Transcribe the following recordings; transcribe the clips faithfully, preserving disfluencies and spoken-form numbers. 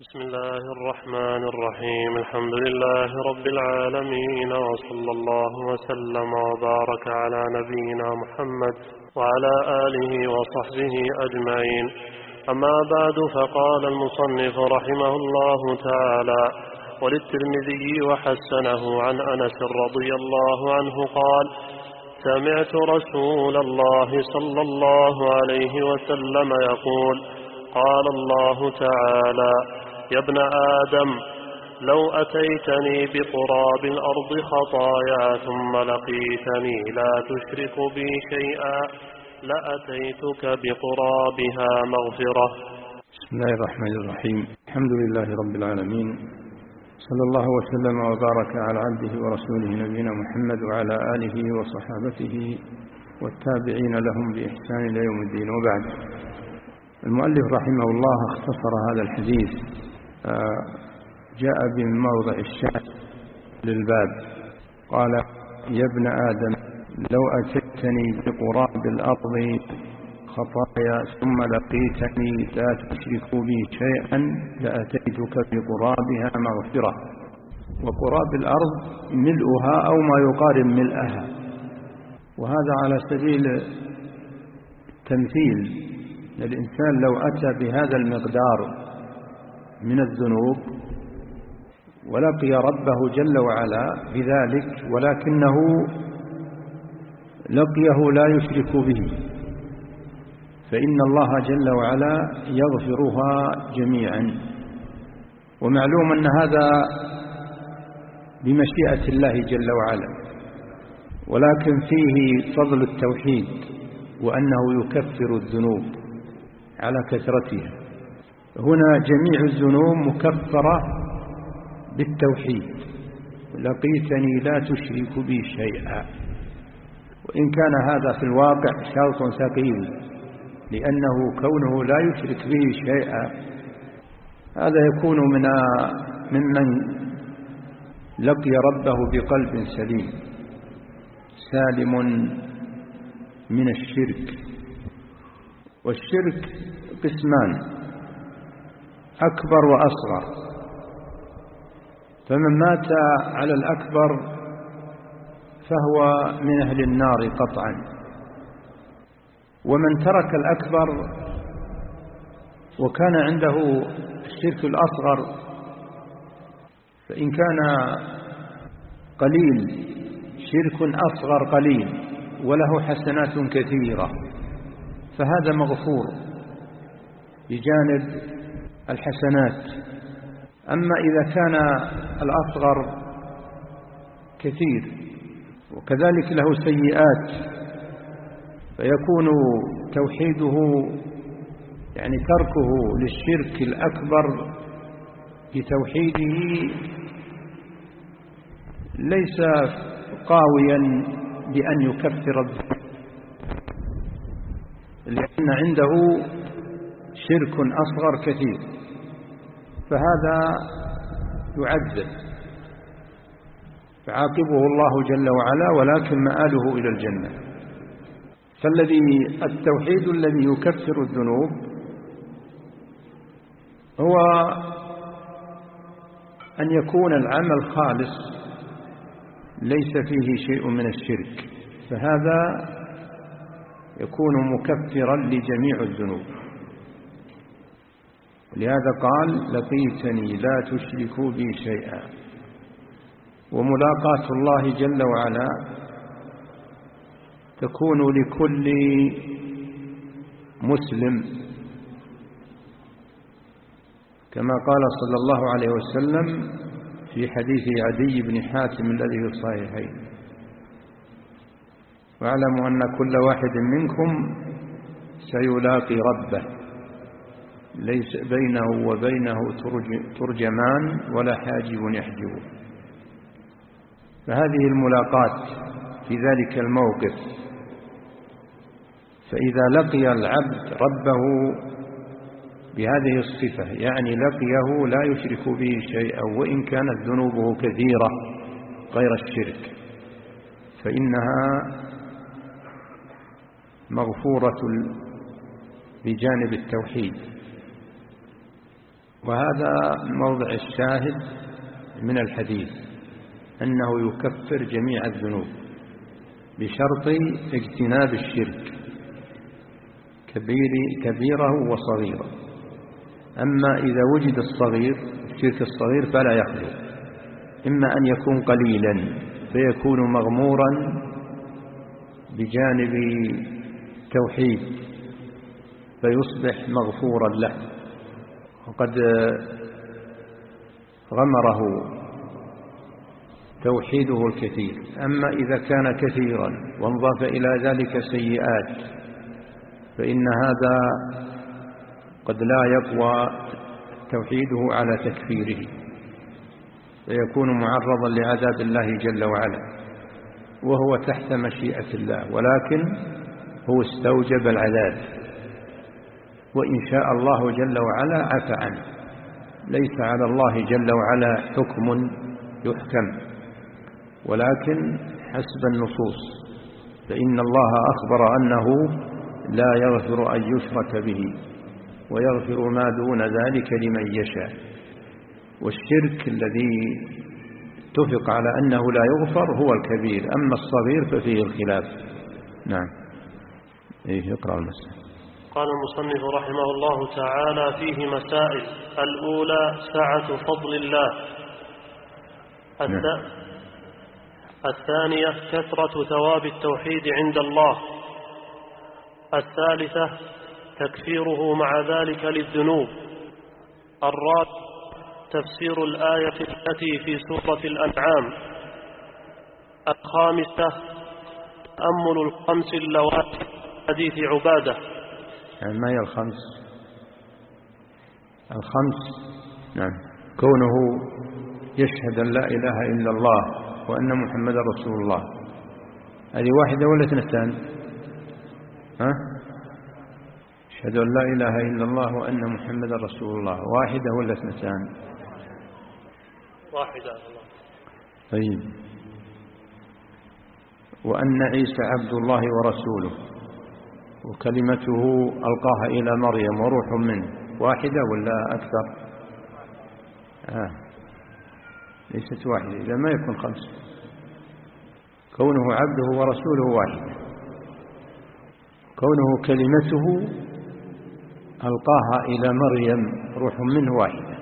بسم الله الرحمن الرحيم. الحمد لله رب العالمين، وصلى الله وسلم وبارك على نبينا محمد وعلى آله وصحبه أجمعين. أما بعد، فقال المصنف رحمه الله تعالى: وللترمذي وحسنه عن أنس رضي الله عنه قال: سمعت رسول الله صلى الله عليه وسلم يقول: قال الله تعالى: يا ابن آدم، لو أتيتني بقراب الأرض خطايا ثم لقيتني لا تشرك بي شيئا لأتيتك بقرابها مغفرة. بسم الله الرحمن الرحيم. الحمد لله رب العالمين، صلى الله وسلم وبارك على عبده ورسوله نبينا محمد وعلى آله وصحابته والتابعين لهم بإحسان إلى يوم الدين. وبعد، المؤلف رحمه الله اختصر هذا الحديث، جاء بموضع الشاهد للباب. قال: يا ابن آدم، لو أتيتني بقراب الأرض خطايا ثم لقيتني لا تشرك بي شيئا لأتيتك بقرابها مغفرة. وقراب الأرض ملؤها أو ما يقارب ملئها، وهذا على سبيل التمثيل. الإنسان لو أتى بهذا المقدار من الذنوب ولقي ربه جل وعلا بذلك، ولكنه لقيه لا يشرك به، فإن الله جل وعلا يغفرها جميعا. ومعلوم أن هذا بمشيئة الله جل وعلا، ولكن فيه فضل التوحيد، وأنه يكفر الذنوب على كثرتها. هنا جميع الذنوب مكفرة بالتوحيد: لقيتني لا تشرك بي شيئا. وإن كان هذا في الواقع شرط ثقيل، لأنه كونه لا يشرك به شيئا هذا يكون من ممن لقي ربه بقلب سليم سالم من الشرك. والشرك قسمان: أكبر وأصغر. فمن مات على الأكبر فهو من أهل النار قطعا، ومن ترك الأكبر وكان عنده الشرك الأصغر، فإن كان قليل شرك أصغر قليل وله حسنات كثيرة فهذا مغفور بجانب الحسنات. أما إذا كان الأصغر كثير وكذلك له سيئات فيكون توحيده، يعني تركه للشرك الأكبر بتوحيده، ليس قاويا بأن يكفر الذنب، لأن عنده شرك أصغر كثير، فهذا يعذب فعاقبه الله جل وعلا، ولكن مآله إلى الجنة. فالذي التوحيد الذي يكفر الذنوب هو أن يكون العمل خالص ليس فيه شيء من الشرك، فهذا يكون مكفرا لجميع الذنوب. لهذا قال: لقيتني لا تشركوا بي شيئا. وملاقاة الله جل وعلا تكون لكل مسلم، كما قال صلى الله عليه وسلم في حديث عدي بن حاتم الذي في الصحيحين: واعلموا أن كل واحد منكم سيلاقي ربه ليس بينه وبينه ترجمان ولا حاجب يحجبه. فهذه الملاقاة في ذلك الموقف. فإذا لقي العبد ربه بهذه الصفة، يعني لقيه لا يشرك به شيئا وإن كانت ذنوبه كثيرة غير الشرك، فإنها مغفورة بجانب التوحيد. وهذا موضع الشاهد من الحديث، أنه يكفر جميع الذنوب بشرط اجتناب الشرك كبير كبيره وصغيره. أما إذا وجد الصغير الشرك الصغير فلا يخلو، إما أن يكون قليلا فيكون مغمورا بجانب توحيد فيصبح مغفورا له وقد غمره توحيده الكثير. أما إذا كان كثيرا وانضاف إلى ذلك سيئات فإن هذا قد لا يقوى توحيده على تكفيره، فيكون معرضا لعذاب الله جل وعلا وهو تحت مشيئة الله، ولكن هو استوجب العذاب، وإن شاء الله جل وعلا عفى عنه. ليس على الله جل وعلا حكم يحكم، ولكن حسب النصوص، فإن الله أخبر أنه لا يغفر أن يشرك به ويغفر ما دون ذلك لمن يشاء. والشرك الذي اتفق على أنه لا يغفر هو الكبير، أما الصغير ففيه الخلاف. نعم. إيه اقرأ المسألة. قال المصنف رحمه الله تعالى: فيه مسائل. الأولى سعة فضل الله. نعم. الثانية كثرة ثواب التوحيد عند الله. الثالثة تكفيره مع ذلك للذنوب. الرابع تفسير الآية التي في سورة الأنعام. الخامسة تأمل الخمس اللواتي حديث عبادة. يعني ما هي الخمس؟ الخمس نعم كونه يشهد أن لا إله إلا الله وأن محمد رسول الله، هذه واحدة ولا اثنتان؟ ها؟ يشهد أن لا إله إلا الله وأن محمد رسول الله، واحدة ولا اثنتان؟ واحدة. طيب. وأن عيسى عبد الله ورسوله وكلمته ألقاها إلى مريم وروح منه، واحدة ولا أكثر؟ آه. ليست واحدة، إذا ما يكون خمسة. كونه عبده ورسوله واحدة، كونه كلمته ألقاها إلى مريم روح منه واحدة.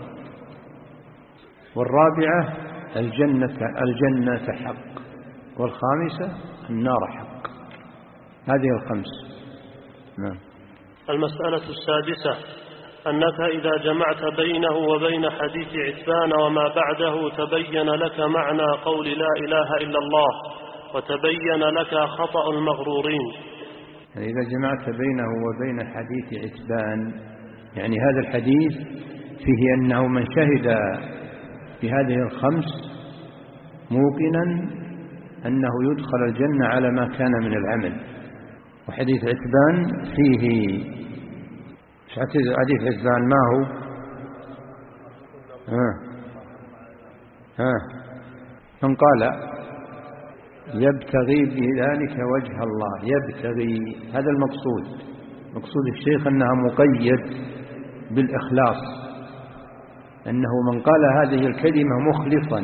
والرابعة الجنة الجنة حق، والخامسة النار حق. هذه الخمس. نعم. المسألة السادسة أنك إذا جمعت بينه وبين حديث عتبان وما بعده تبين لك معنى قول لا إله إلا الله، وتبين لك خطأ المغرورين. يعني إذا جمعت بينه وبين حديث عتبان، يعني هذا الحديث فيه أنه من شهد بهذه الخمس موقنا أنه يدخل الجنة على ما كان من العمل. وحديث عتبان فيه حديث عتبان ما هو؟ ها ها من قال يبتغي بذلك وجه الله، يبتغي، هذا المقصود. مقصود الشيخ أنها مقيد بالإخلاص، أنه من قال هذه الكلمة مخلصا.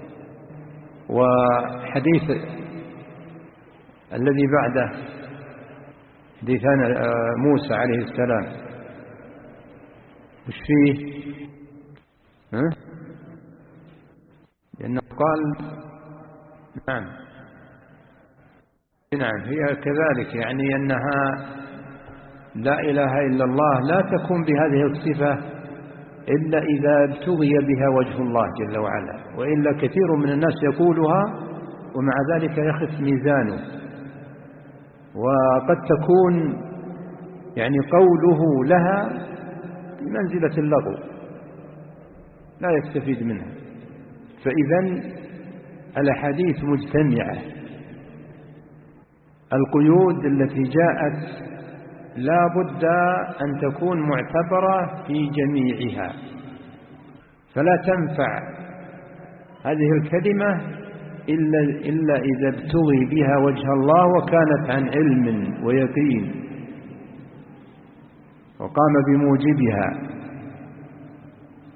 وحديث الذي بعده حديثان موسى عليه السلام وش فيه؟ ها؟ لأنه قال نعم نعم هي كذلك، يعني أنها لا إله إلا الله لا تكون بهذه الصفة إلا إذا ابتغي بها وجه الله جل وعلا، وإلا كثير من الناس يقولها ومع ذلك يخف ميزانه، وقد تكون يعني قوله لها بمنزلة اللغو لا يستفيد منها. فإذا الأحاديث مجتمعة، القيود التي جاءت لا بد أن تكون معتبرة في جميعها، فلا تنفع هذه الكلمة إلا, إلا إذا ابتغي بها وجه الله وكانت عن علم ويقين وقام بموجبها.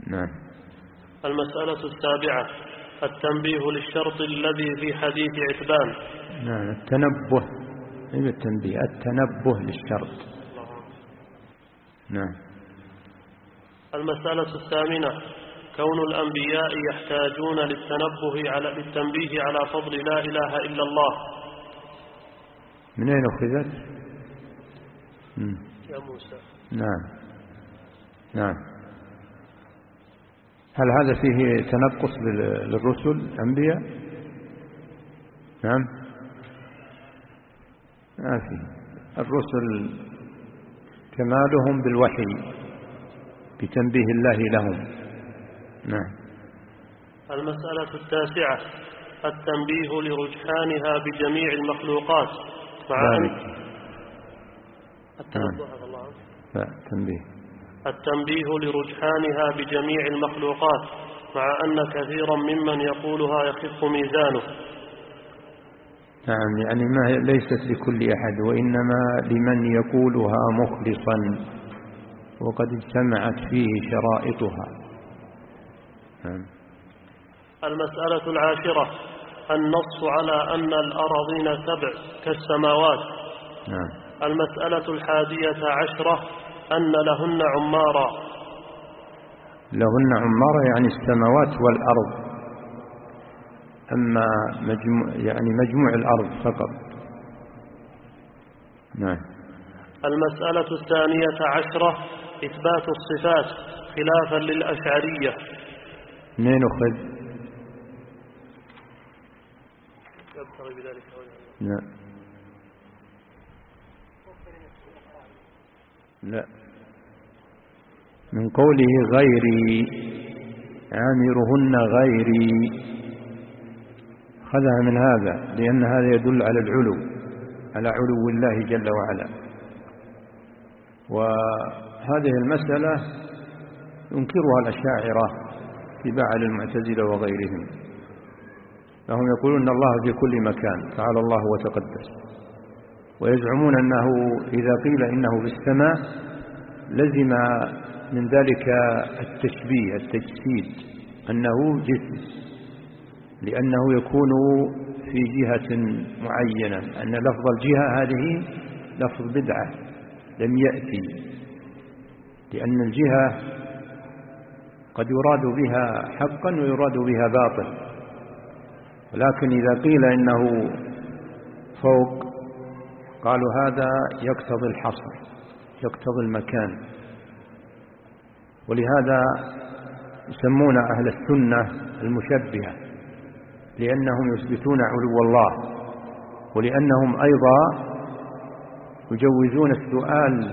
نعم. المسألة السابعة التنبيه للشرط الذي في حديث عتبان. نعم. التنبه أي التنبيه التنبه للشرط. نعم. المسألة الثامنة كون الأنبياء يحتاجون للتنبه على للتنبيه على فضل لا إله إلا الله. من أين أخذت؟ يا موسى. نعم. نعم. هل هذا فيه تنقص للرسل الأنبياء؟ نعم. ما فيه. الرسل كمالهم بالوحي بتنبيه الله لهم. نعم. المسألة التاسعة التنبيه لرجحانها بجميع المخلوقات مع أن التنبيه لا تنبيه التنبيه لرجحانها بجميع المخلوقات مع أن كثيرا ممن يقولها يخف ميزانه. نعم. يعني ما ليست لكل أحد وإنما لمن يقولها مخلصا وقد اجتمعت فيه شرائطها. نعم. المسألة العاشرة النص على أن الأراضين سبع كالسماوات. نعم. المسألة الحادية عشرة أن لهن عمارا. لهن عمارا يعني السماوات والأرض، أما مجموع يعني مجموع الأرض فقط. نعم. المسألة الثانية عشرة إثبات الصفات خلافا للأشعرية. منين أخذ؟ يبتغي بذلك وجه الله. لا لا من قوله غيري عامرهن غيري خذها من هذا، لأن هذا يدل على العلو، على علو الله جل وعلا. وهذه المسألة ينكرها الأشاعرة تباعا للمعتزلة وغيرهم، فهم يقولون أن الله في كل مكان تعالى الله وتقدس، ويزعمون أنه إذا قيل إنه في السماء لزم من ذلك التشبيه التجسيد، أنه جسم، لأنه يكون في جهة معينة، أن لفظ الجهة هذه لفظ بدعة لم يأتي، لأن الجهة قد يراد بها حقا ويراد بها باطل، ولكن إذا قيل إنه فوق قالوا هذا يقتضي الحصر، يقتضي المكان. ولهذا يسمون أهل السنة المشبهة، لأنهم يثبتون علو الله، ولأنهم أيضا يجوزون السؤال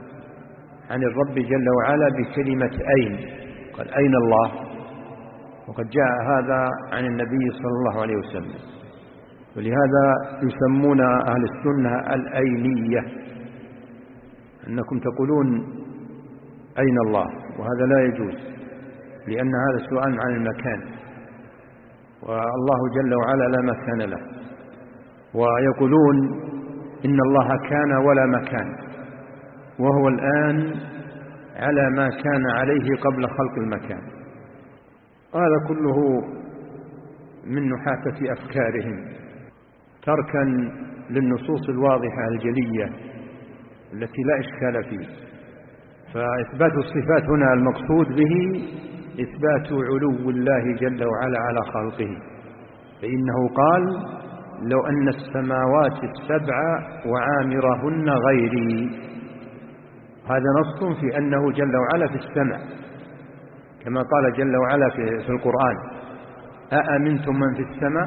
عن الرب جل وعلا بكلمة أين، قال أين الله، وقد جاء هذا عن النبي صلى الله عليه وسلم. ولهذا يسمون أهل السنة الأينية، أنكم تقولون أين الله، وهذا لا يجوز، لأن هذا سؤال عن المكان، والله جل وعلا لا مكان له. ويقولون إن الله كان ولا مكان، وهو الآن على ما كان عليه قبل خلق المكان. هذا كله من نحافة أفكارهم، تركا للنصوص الواضحة الجلية التي لا إشكال فيه. فإثبات الصفات هنا المقصود به إثبات علو الله جل وعلا على خلقه، فإنه قال لو أن السماوات السبع وعامرهن غيري، هذا نص في أنه جل وعلا في السمع، كما قال جل وعلا في القرآن أأمنتم من في السماء،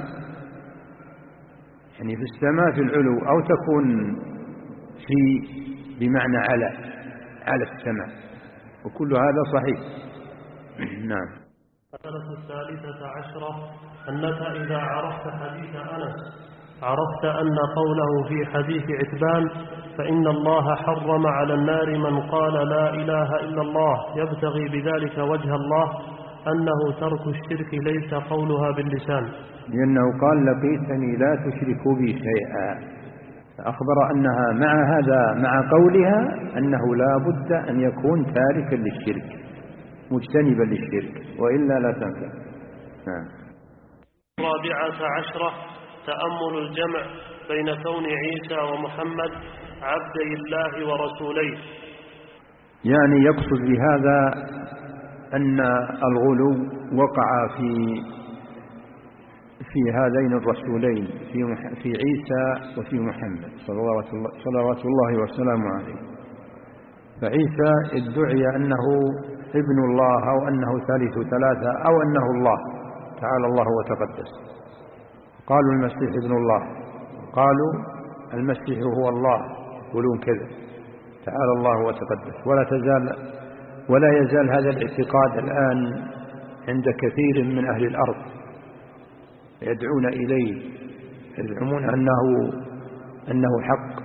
يعني في السماء في العلو، أو تكون في بمعنى على على السماء، وكل هذا صحيح. نعم. المسألة الثالثة عشرة أنك إذا عرفت حديث أنس عرفت أن قوله في حديث عتبان فإن الله حرم على النار من قال لا إله إلا الله يبتغي بذلك وجه الله أنه ترك الشرك ليس قولها باللسان، لأنه قال لقيتني لا تشرك بي شيئا، فأخبر أنها مع هذا مع قولها أنه لا بد أن يكون تاركا للشرك، مجتنبا للشرك، وإلا لا تنفع. نعم. الرابعة عشرة تأمل الجمع بين كون عيسى ومحمد عبدي الله ورسوليه. يعني يقصد بهذا أن الغلو وقع في في هذين الرسولين، في في عيسى وفي محمد صلوات الله, صلوات الله وسلامه عليه. فعيسى ادعي أنه ابن الله أو أنه ثالث ثلاثة أو أنه الله تعالى الله وتقدس. قالوا المسيح ابن الله، قالوا المسيح هو الله، يقولون كذا تعالى الله وتقدس. ولا تزال ولا يزال هذا الاعتقاد الآن عند كثير من أهل الأرض، يدعون إليه، يزعمون أنه أنه حق،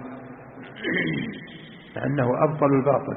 أنه أبطل الباطل.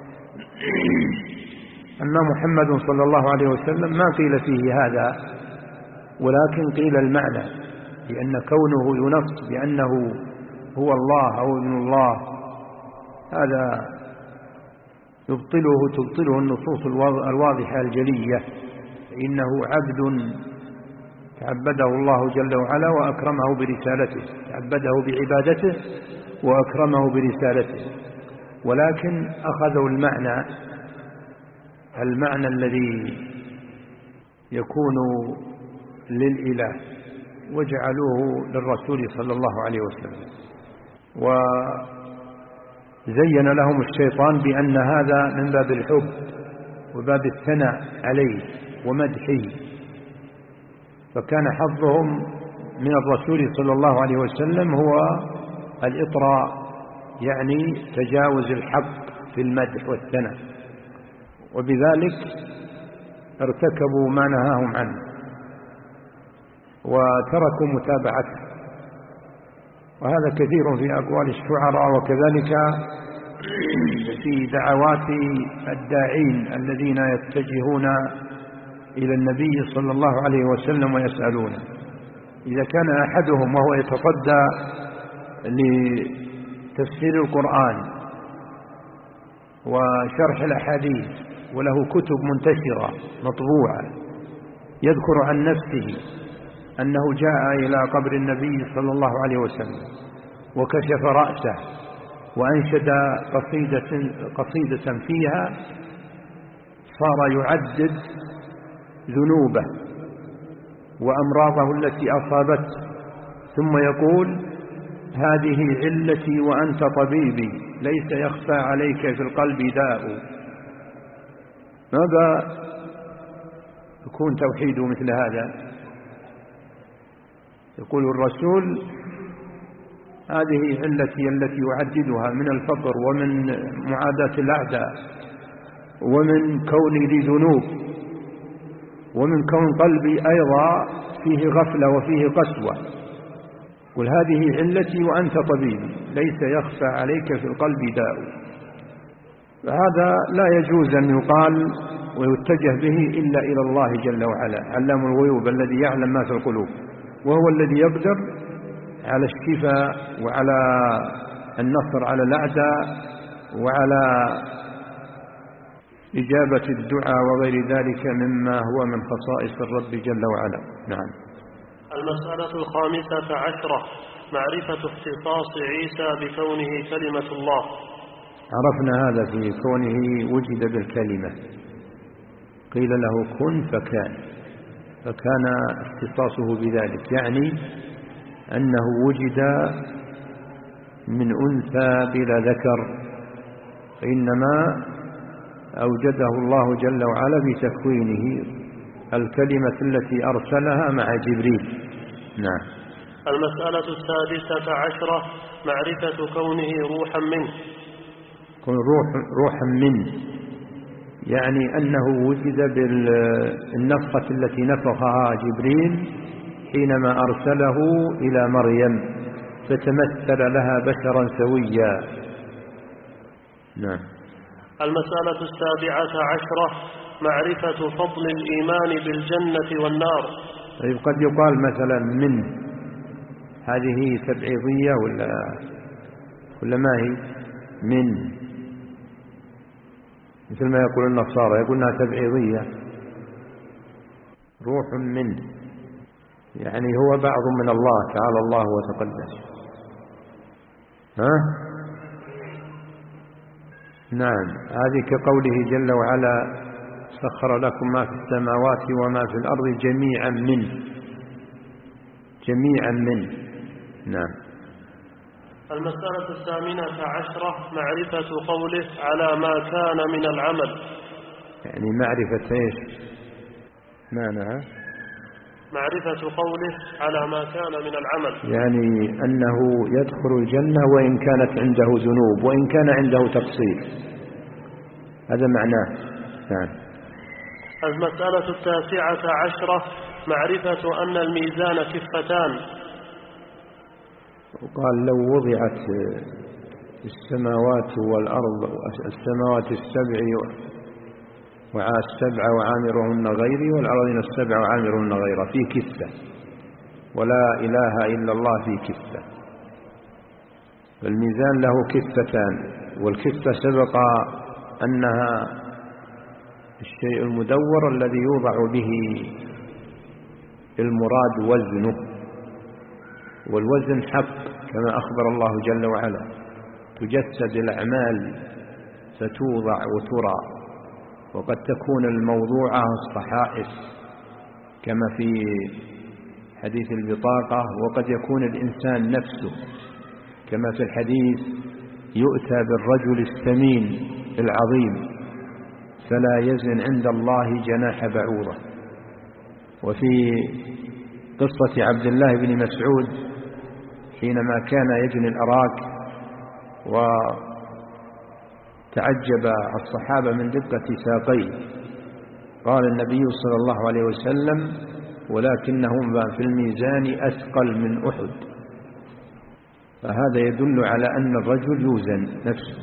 أما محمد صلى الله عليه وسلم ما قيل فيه هذا، ولكن قيل المعنى، لأن كونه ينص بأنه هو الله أو ابن الله هذا يبطله تبطله النصوص الواضحة الجلية، إنه عبد تعبده الله جل وعلا وأكرمه برسالته، تعبده بعبادته وأكرمه برسالته. ولكن أخذوا المعنى المعنى الذي يكون للإله وجعلوه للرسول صلى الله عليه وسلم، وزين لهم الشيطان بأن هذا من باب الحب وباب الثناء عليه ومدحه، فكان حظهم من الرسول صلى الله عليه وسلم هو الإطراء، يعني تجاوز الحق في المدح والثناء، وبذلك ارتكبوا ما نهاهم عنه وتركوا متابعته. وهذا كثير في أقوال الشعراء، وكذلك في دعوات الداعين الذين يتجهون إلى النبي صلى الله عليه وسلم ويسألونه. إذا كان أحدهم وهو يتصدى لتفسير القرآن وشرح الأحاديث وله كتب منتشرة مطبوعة يذكر عن نفسه أنه جاء إلى قبر النبي صلى الله عليه وسلم وكشف رأسه وأنشد قصيدة, قصيدة فيها صار يعدد ذنوبه وأمراضه التي أصابته، ثم يقول هذه علتي وأنت طبيبي، ليس يخفى عليك في القلب داء. ماذا يكون توحيد مثل هذا؟ يقول الرسول هذه علتي التي أعددها من الفقر ومن معاداة الأعداء ومن كوني لي ذنوب ومن كون قلبي أيضا فيه غفلة وفيه قسوة. قل هذه علتي وأنت طبيبي، ليس يخفى عليك في القلب داء. فهذا لا يجوز أن يقال ويتجه به إلا إلى الله جل وعلا علام الغيوب الذي يعلم ما في القلوب، وهو الذي يقدر على الشفاء وعلى النصر على الأعداء وعلى إجابة الدعاء وغير ذلك مما هو من خصائص الرب جل وعلا. نعم. المسألة الخامسة عشرة معرفة اختصاص عيسى بكونه كلمة الله. عرفنا هذا في كونه وجد بالكلمة، قيل له كن فكان، فكان اختصاصه بذلك، يعني أنه وجد من أنثى بلا ذكر، إنما أوجده الله جل وعلا بتكوينه الكلمة التي أرسلها مع جبريل. نعم. المسألة السادسة عشرة معرفة كونه روحا منه. كون روح روحا منه يعني أنه وجد بالنفخة التي نفخها جبريل حينما أرسله إلى مريم فتمثل لها بشرا سويا. نعم. المسألة السابعة عشرة معرفة فضل الإيمان بالجنة والنار. طيب قد يقال مثلا من هذه تبعيضية ولا ولا ما هي من مثل ما يقول النصارى، يقولونها تبعيضية، روح منه، يعني هو بعض من الله تعالى الله وتقدس. ها؟ نعم، هذه كقوله جل وعلا سخر لكم ما في السماوات وما في الأرض جميعا منه، جميعا منه. نعم. المسألة الثامنة عشرة معرفة قوله على ما كان من العمل. يعني معرفة ايش؟ معناها معرفة قوله على ما كان من العمل، يعني أنه يدخل الجنة وإن كانت عنده ذنوب وإن كان عنده تقصير، هذا معناه. نعم. المسألة التاسعة عشرة معرفة أن الميزان كفتان. وقال لو وضعت السماوات والأرض، السماوات السبع السبع وعامرهن غيري والأرضين السبع وعامرهن غيره في كفة، ولا إله إلا الله في كفة. فالميزان له كفتان، والكفة سبق أنها الشيء المدور الذي يوضع به المراد وزنه، والوزن حق كما أخبر الله جل وعلا، تجسد الأعمال فتوضع وترى، وقد تكون الموضوعة الصحائف كما في حديث البطاقة، وقد يكون الإنسان نفسه كما في الحديث يؤتى بالرجل السمين العظيم فلا يزن عند الله جناح بعوضة. وفي قصة عبد الله بن مسعود حينما كان يجني الأراك وتعجب الصحابة من دقة ساقيه، قال النبي صلى الله عليه وسلم ولكنهم في الميزان أثقل من أحد. فهذا يدل على أن الرجل يوزن نفسه.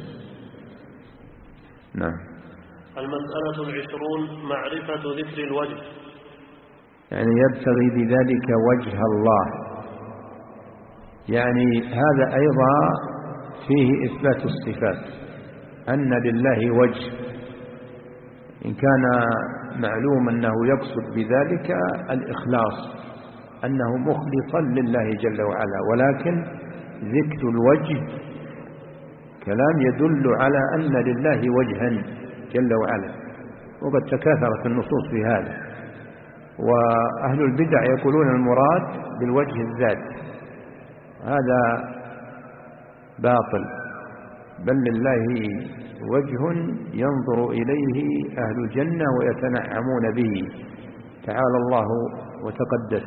نعم. المسألة العشرون معرفة ذكر الوجه، يعني يبتغي بذلك وجه الله، يعني هذا أيضا فيه إثبات الصفات، أن لله وجه، إن كان معلوم أنه يقصد بذلك الإخلاص، أنه مخلصا لله جل وعلا، ولكن ذكر الوجه كلام يدل على أن لله وجها جل وعلا، وقد تكاثرت النصوص في هذا. وأهل البدع يقولون المراد بالوجه الذات، هذا باطل، بل لله وجه ينظر إليه أهل الجنة ويتنعمون به تعالى الله وتقدس.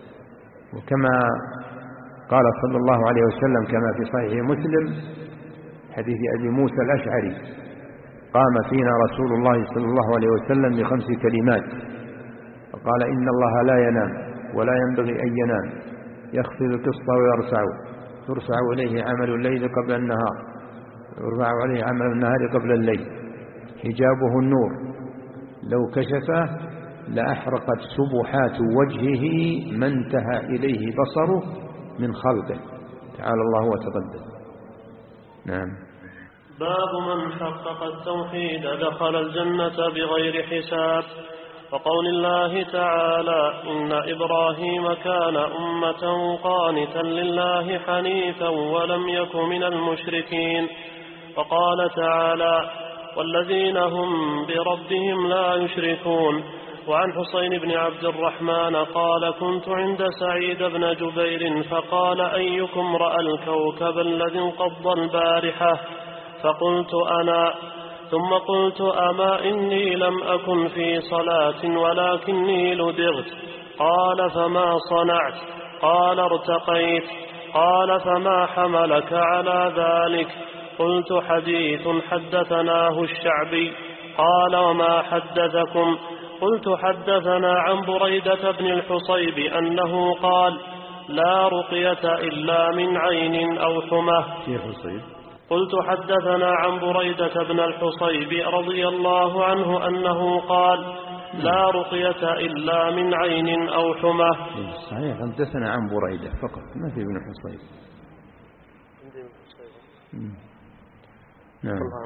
وكما قال صلى الله عليه وسلم كما في صحيح مسلم حديث أبي موسى الأشعري: قام فينا رسول الله صلى الله عليه وسلم بخمس كلمات فقال: إن الله لا ينام ولا ينبغي أن ينام، يخفض القسط ويرفع، ترفع إليه عمل الليل قبل النهار، يرفع عليه عمل النهار قبل الليل، حجابه النور، لو كشفه لأحرقت سبحات وجهه ما انتهى إليه بصره من خلقه تعالى الله وتقدس. نعم. باب من حقق التوحيد دخل الجنة بغير حساب. وقول الله تعالى: إن إبراهيم كان أمة قانتا لله حنيفا ولم يك من المشركين. وقال تعالى: والذين هم بربهم لا يشركون. وعن حسين بن عبد الرحمن قال: كنت عند سعيد بن جبير فقال: أيكم رأى الكوكب الذي انقض البارحة؟ فقلت: أنا. ثم قلت: أما إني لم أكن في صلاة ولكني لدغت. قال: فما صنعت؟ قال: ارتقيت. قال: فما حملك على ذلك؟ قلت: حديث حدثناه الشعبي. قال: وما حدثكم؟ قلت: حدثنا عن بريدة بن الحصيب أنه قال: لا رقية إلا من عين أو حمى. قلت: حدثنا عن بريدة بن الحصيب رضي الله عنه أنه قال: لا رقية إلا من عين أو حمى. صحيح، حدثنا عن بريدة فقط، ما في ابن الحصيب. نعم.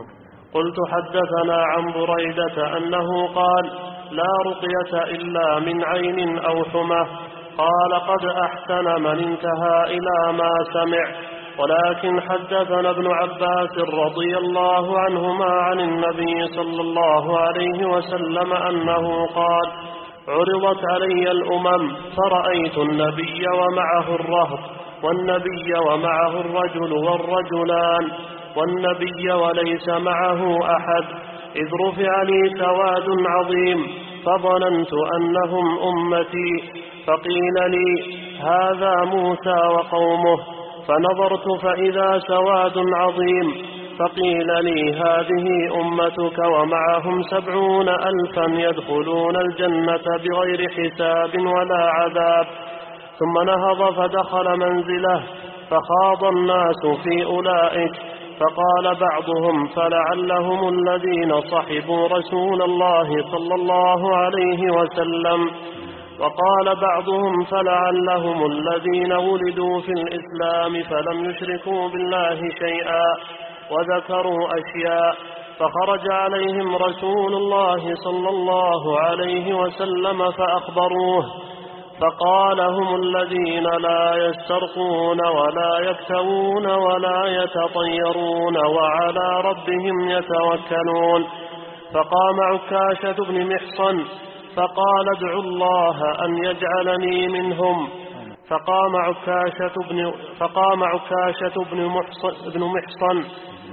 قلت حدثنا عن بريدة أنه قال لا رقية إلا من عين أو حمى. قال قد أحسن من انتهى إلى ما سمع. ولكن حدثنا ابن عباس رضي الله عنهما عن النبي صلى الله عليه وسلم أنه قال عرضت علي الأمم فرأيت النبي ومعه الرهط والنبي ومعه الرجل والرجلان والنبي وليس معه أحد، إذ رفع لي سواد عظيم فظننت أنهم أمتي، فقيل لي هذا موسى وقومه، فنظرت فإذا سواد عظيم، فقيل لي هذه أمتك ومعهم سبعون ألفا يدخلون الجنة بغير حساب ولا عذاب. ثم نهض فدخل منزله فخاض الناس في أولئك، فقال بعضهم فلعلهم الذين صحبوا رسول الله صلى الله عليه وسلم، وقال بعضهم فلعلهم الذين ولدوا في الإسلام فلم يشركوا بالله شيئا، وذكروا أشياء. فخرج عليهم رسول الله صلى الله عليه وسلم فأخبروه، فقال هم الذين لا يسترقون ولا يكتوون ولا يتطيرون وعلى ربهم يتوكلون. فقام عكاشة بن محصن فقال ادعوا الله أن يجعلني منهم. فقام عكاشة بن فقام عكاشة بن محصن بن محصن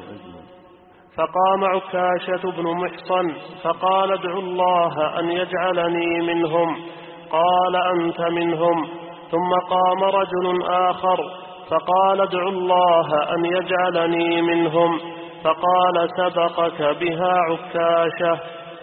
فقام عكاشة بن محصن فقال ادعوا الله أن يجعلني منهم. قال أنت منهم. ثم قام رجل آخر فقال ادعوا الله أن يجعلني منهم، فقال سبقك بها عكاشة.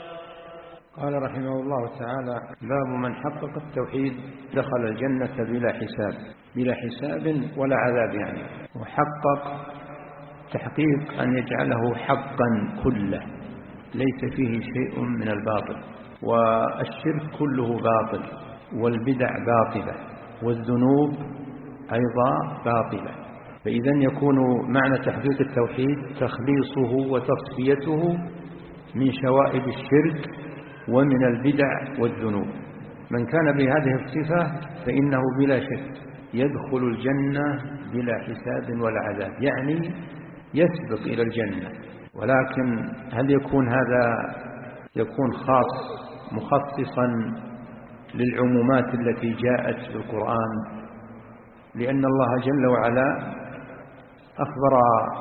قال رحمه الله تعالى باب من حقق التوحيد دخل الجنة بلا حساب، بلا حساب ولا عذاب، يعني وحقق تحقيق أن يجعله حقا كله ليس فيه شيء من الباطل، والشرك كله باطل، والبدع باطلة، والذنوب أيضا باطلة. فإذا يكون معنى تحقيق التوحيد تخليصه وتصفيته من شوائب الشرك ومن البدع والذنوب. من كان بهذه الصفة فإنه بلا شك يدخل الجنة بلا حساب ولا عذاب، يعني يسبق إلى الجنة. ولكن هل يكون هذا يكون خاص مخصصا للعمومات التي جاءت في القرآن؟ لأن الله جل وعلا أخبر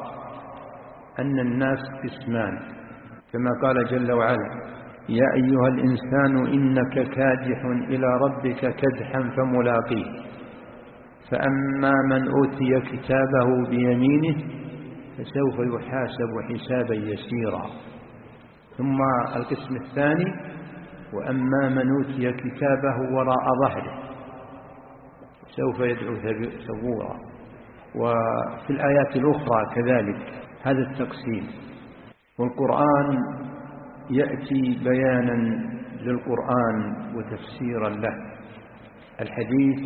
أن الناس قسمان، كما قال جل وعلا يا أيها الإنسان إنك كادح إلى ربك كدحا فملاقيه، فأما من أوتي كتابه بيمينه فسوف يحاسب حسابا يسيرا. ثم القسم الثاني وأما من أوتي كتابه وراء ظهره سوف يدعو ثبورا. وفي الآيات الأخرى كذلك هذا التقسيم. والقرآن يأتي بيانا للقرآن وتفسيرا له، الحديث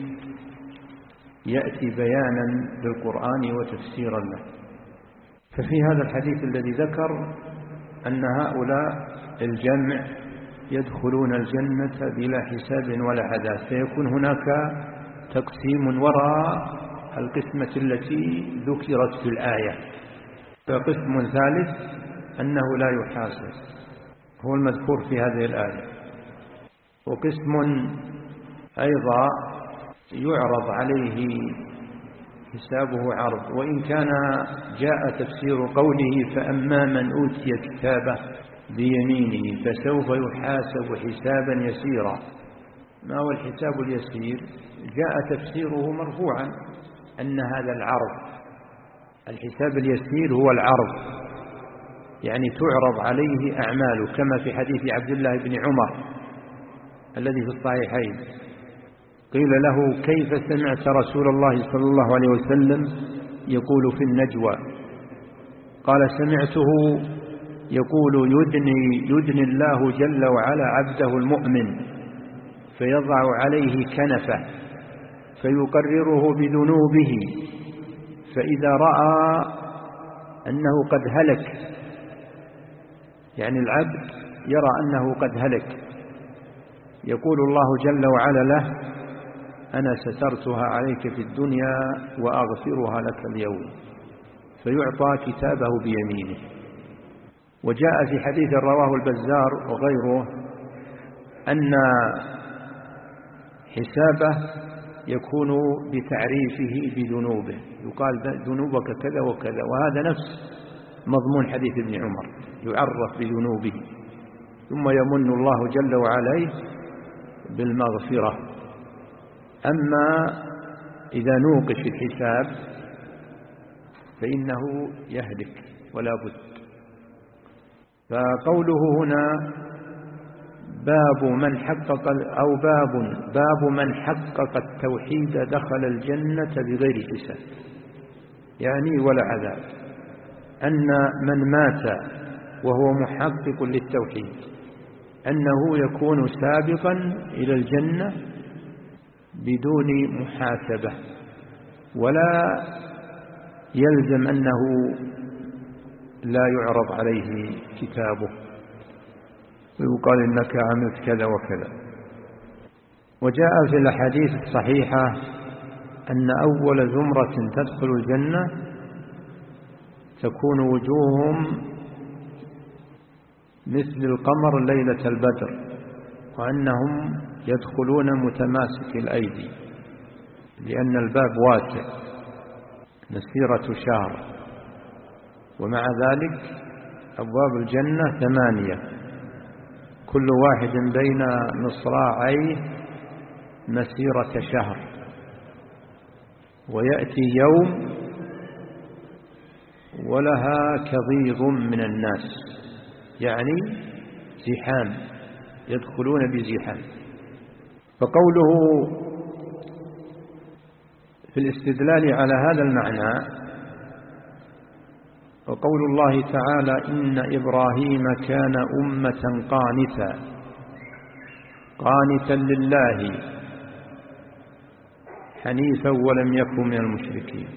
يأتي بيانا للقرآن وتفسيرا له. ففي هذا الحديث الذي ذكر أن هؤلاء الجمع يدخلون الجنة بلا حساب ولا عذاب، فيكون هناك تقسيم وراء القسمة التي ذكرت في الآية. فقسم ثالث أنه لا يحاسب، هو المذكور في هذه الآية. وقسم أيضا يعرض عليه حسابه عرض، وإن كان جاء تفسير قوله فأما من أوتي كتابه بيمينه فسوف يحاسب حسابا يسيرا. ما هو الحساب اليسير؟ جاء تفسيره مرفوعا أن هذا العرض، الحساب اليسير هو العرض، يعني تعرض عليه أعماله، كما في حديث عبد الله بن عمر الذي في الصحيحين قيل له كيف سمعت رسول الله صلى الله عليه وسلم يقول في النجوى؟ قال سمعته يقول يدني, يدني الله جل وعلا عبده المؤمن فيضع عليه كنفه فيقرره بذنوبه، فإذا رأى أنه قد هلك يعني العبد يرى أنه قد هلك، يقول الله جل وعلا له: أنا سترتها عليك في الدنيا وأغفرها لك اليوم، فيعطى كتابه بيمينه. وجاء في حديث رواه البزار وغيره أن حسابه يكون بتعريفه بذنوبه، يقال ذنوبك كذا وكذا، وهذا نفس مضمون حديث ابن عمر، يعرف بذنوبه ثم يمن الله جل وعلا بالمغفرة. أما إذا نوقش الحساب فإنه يهلك ولا بد. فقوله هنا باب من حقق أو باب باب من حقق التوحيد دخل الجنة بغير حساب، يعني ولا عذاب، أن من مات وهو محقق للتوحيد أنه يكون سابقا إلى الجنة بدون محاسبة، ولا يلزم أنه لا يعرض عليه كتابه ويقال إنك عملت كذا وكذا. وجاء في الأحاديث الصحيحة أن أول زمرة تدخل الجنة تكون وجوههم مثل القمر ليلة البدر، وأنهم يدخلون متماسك الأيدي لأن الباب واسع مسيرة شهر، ومع ذلك أبواب الجنة ثمانية كل واحد بين مصراعيه مسيرة شهر. ويأتي يوم ولها كضيض من الناس، يعني زحام، يدخلون بزحام. فقوله في الاستدلال على هذا المعنى وقول الله تعالى: إن إبراهيم كان أمة قانتا قانتا لله حنيفا ولم يكن من المشركين.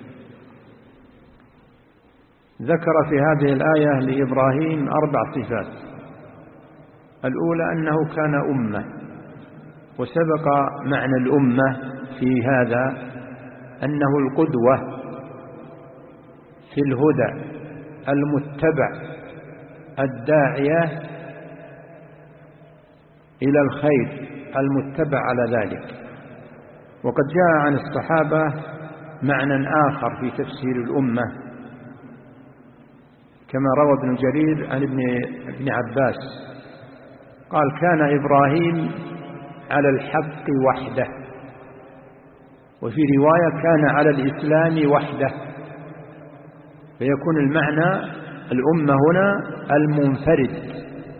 ذكر في هذه الآية لإبراهيم أربع صفات. الأولى أنه كان أمة، وسبق معنى الأمة في هذا أنه القدوة في الهدى المتبع الداعية إلى الخير المتبع على ذلك. وقد جاء عن الصحابة معنى آخر في تفسير الأمة كما روى ابن جرير عن ابن عباس قال: كان إبراهيم على الحق وحده، وفي رواية كان على الإسلام وحده. فيكون المعنى الأمة هنا المنفرد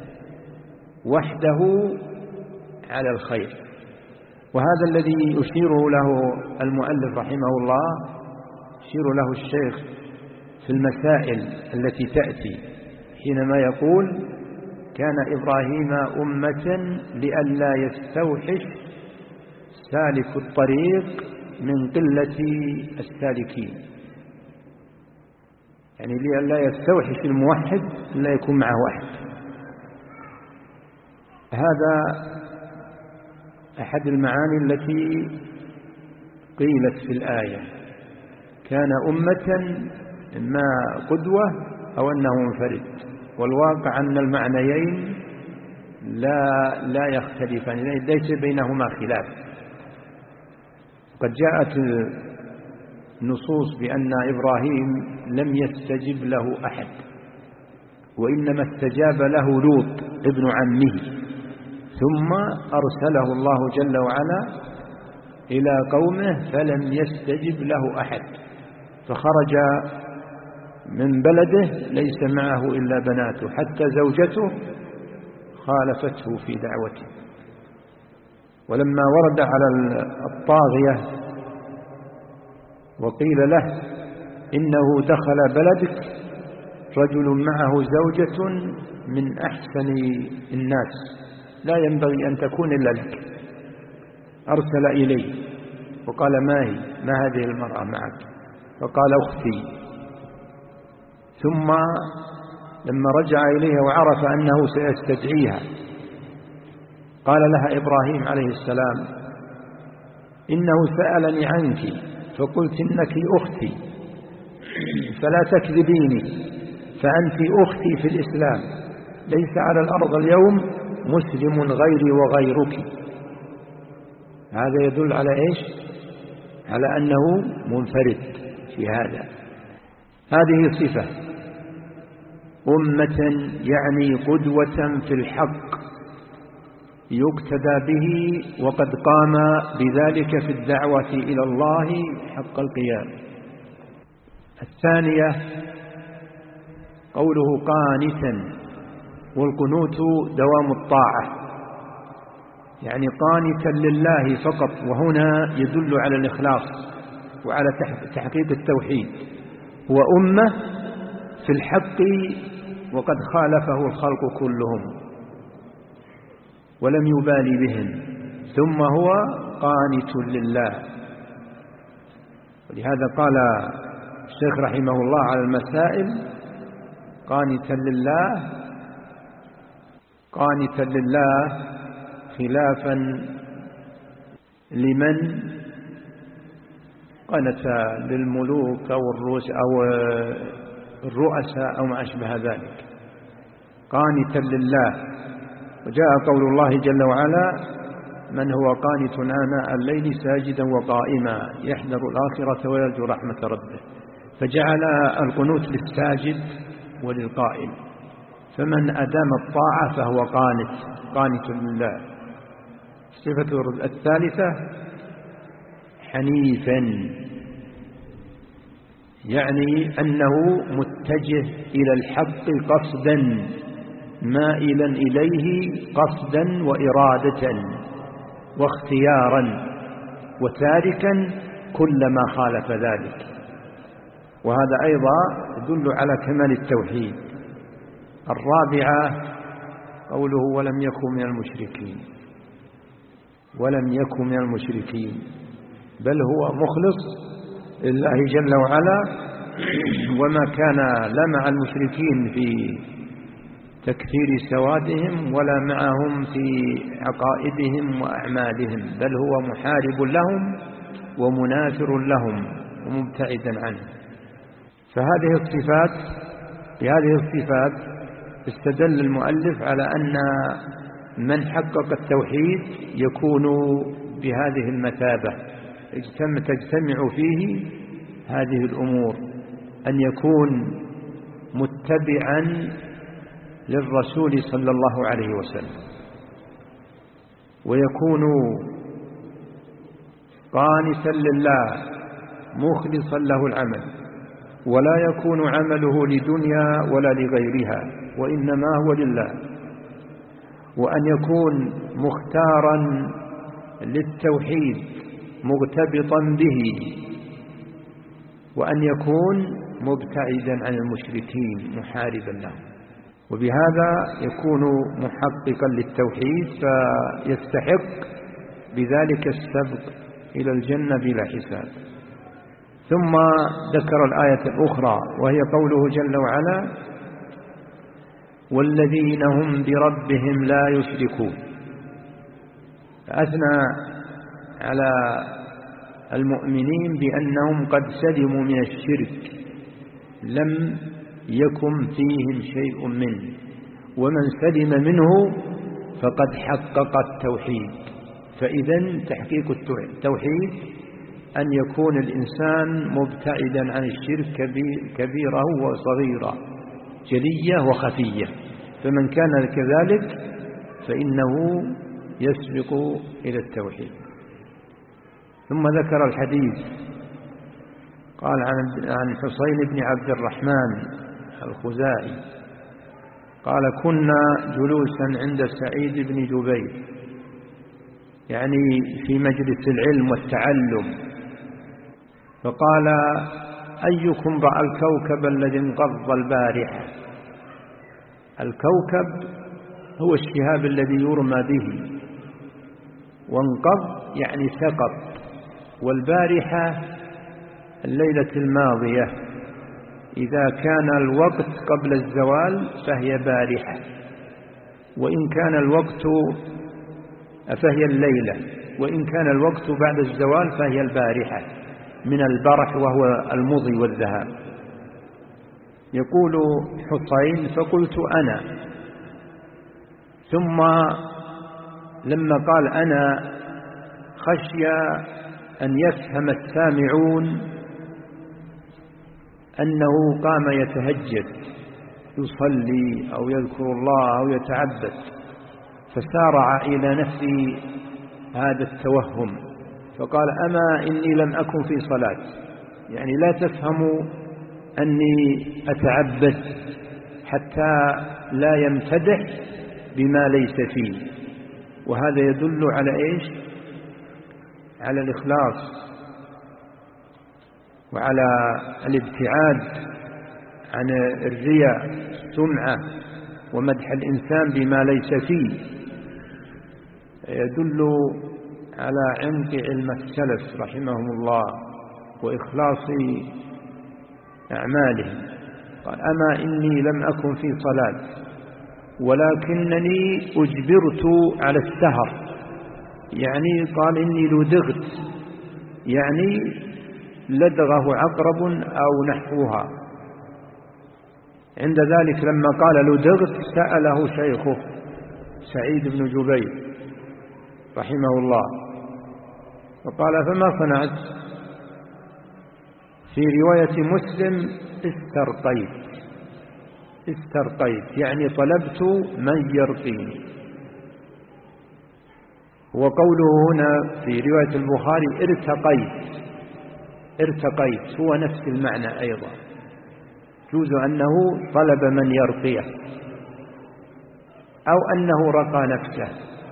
وحده على الخير. وهذا الذي يشيره له المؤلف رحمه الله، يشير له الشيخ في المسائل التي تأتي حينما يقول: كان إبراهيم أمة لئلا يستوحش سالك الطريق من قلة السالكين، يعني لئلا يستوحش الموحد لا يكون معه واحد. هذا أحد المعاني التي قيلت في الآية: كان أمة إما قدوة أو أنه منفرد. والواقع أن المعنيين لا لا يختلفان، ليس بينهما خلاف. قد جاءت النصوص بأن إبراهيم لم يستجب له أحد، وإنما استجاب له لوط ابن عمه، ثم أرسله الله جل وعلا إلى قومه فلم يستجب له أحد، فخرج من بلده ليس معه إلا بناته، حتى زوجته خالفته في دعوته. ولما ورد على الطاغية وقيل له إنه دخل بلدك رجل معه زوجة من أحسن الناس لا ينبغي أن تكون إلا لك، أرسل إليه وقال: ما هي ما هذه المرأة معك؟ فقال: أختي. ثم لما رجع إليها وعرف أنه سيستدعيها قال لها إبراهيم عليه السلام: إنه سألني عنك فقلت إنك أختي فلا تكذبيني، فأنت أختي في الإسلام، ليس على الأرض اليوم مسلم غيري وغيرك. هذا يدل على إيش؟ على أنه منفرد في هذا. هذه صفة أمة يعني قدوة في الحق يقتدى به، وقد قام بذلك في الدعوة إلى الله حق القيام. الثانية قوله قانتا، والقنوت دوام الطاعة، يعني قانتا لله فقط، وهنا يدل على الإخلاص وعلى تحقيق التوحيد. وأمة في الحق وقد خالفه الخلق كلهم ولم يبالي بهم، ثم هو قانت لله. ولهذا قال الشيخ رحمه الله على المسائل: قانتا لله قانتا لله خلافا لمن قنت للملوك أو الرؤساء أو ما أشبه ذلك. قانتا لله. وجاء قول الله جل وعلا: من هو قانت آناء الليل ساجدا وقائما يحذر الآخرة ويرجو رحمة ربه، فجعل القنوت للساجد وللقائم. فمن أدام الطاعة فهو قانت قانت لله. الصفة الثالثة حنيفا، يعني أنه متجه إلى الحق قصدا، مائلا إليه قصدا وإرادة واختيارا، وتاركا كل ما خالف ذلك. وهذا أيضا يدل على كمال التوحيد. الرابعة قوله: ولم يكن من المشركين. ولم يكن من المشركين، بل هو مخلص لله جل وعلا، وما كان لا مع المشركين في تكثير سوادهم ولا معهم في عقائدهم وأعمالهم، بل هو محارب لهم ومنافر لهم ومبتعدا عنه. فهذه الصفات بهذه الصفات استدل المؤلف على أن من حقق التوحيد يكون بهذه المثابة، تجتمع فيه هذه الأمور: أن يكون متبعا للرسول صلى الله عليه وسلم، ويكون قانتا لله مخلصا له العمل، ولا يكون عمله لدنيا ولا لغيرها، وإنما هو لله. وأن يكون مختارا للتوحيد مغتبطا به، وأن يكون مبتعدا عن المشركين محاربا لهم. وبهذا يكون محققا للتوحيد، فيستحق بذلك السبق إلى الجنة بلا حساب. ثم ذكر الآية الأخرى وهي قوله جل وعلا: والذين هم بربهم لا يشركون. فأثنى على المؤمنين بأنهم قد سلموا من الشرك، لم يكن فيهم شيء منه، ومن سلم منه فقد حقق التوحيد. فإذن تحقيق التوحيد أن يكون الإنسان مبتعدا عن الشرك كبيره وصغيره، جلية وخفية. فمن كان كذلك فإنه يسبق إلى التوحيد. ثم ذكر الحديث، قال عن حسين بن عبد الرحمن الخزاعي قال: كنا جلوسا عند سعيد بن جبير، يعني في مجلس العلم والتعلم، فقال: أيكم رأى الكوكب الذي انقض البارحة؟ الكوكب هو الشهاب الذي يرمى به، وانقض يعني سقط، والبارحة الليلة الماضية. إذا كان الوقت قبل الزوال فهي بارحة، وإن كان الوقت فهي الليلة، وإن كان الوقت بعد الزوال فهي البارحة من البرح وهو المضي والذهاب. يقول حسين فقلت أنا، ثم لما قال أنا خشي أن يفهم السامعون أنه قام يتهجد يصلي أو يذكر الله أو يتعبد، فسارع إلى نفي هذا التوهم فقال أما إني لم أكن في صلاة، يعني لا تفهموا أني أتعبد حتى لا يمتدح بما ليس فيه. وهذا يدل على إيش؟ على الإخلاص وعلى الابتعاد عن الرياء، السمعة، ومدح الإنسان بما ليس فيه. يدل على عمق علم السلف رحمهم الله وإخلاص أعمالهم. قال أما إني لم أكن في صلاة ولكنني أجبرت على السهر، يعني قال إني لدغت، يعني لدغه عقرب أو نحوها. عند ذلك لما قال لدغت سأله شيخه سعيد بن جبير رحمه الله فقال فما صنعت؟ في رواية مسلم استرقيت، استرقيت يعني طلبت من يرقيني. وقوله هنا في رواية البخاري ارتقيت، ارتقيت هو نفس المعنى أيضا، يجوز أنه طلب من يرقيه أو أنه رقى نفسه،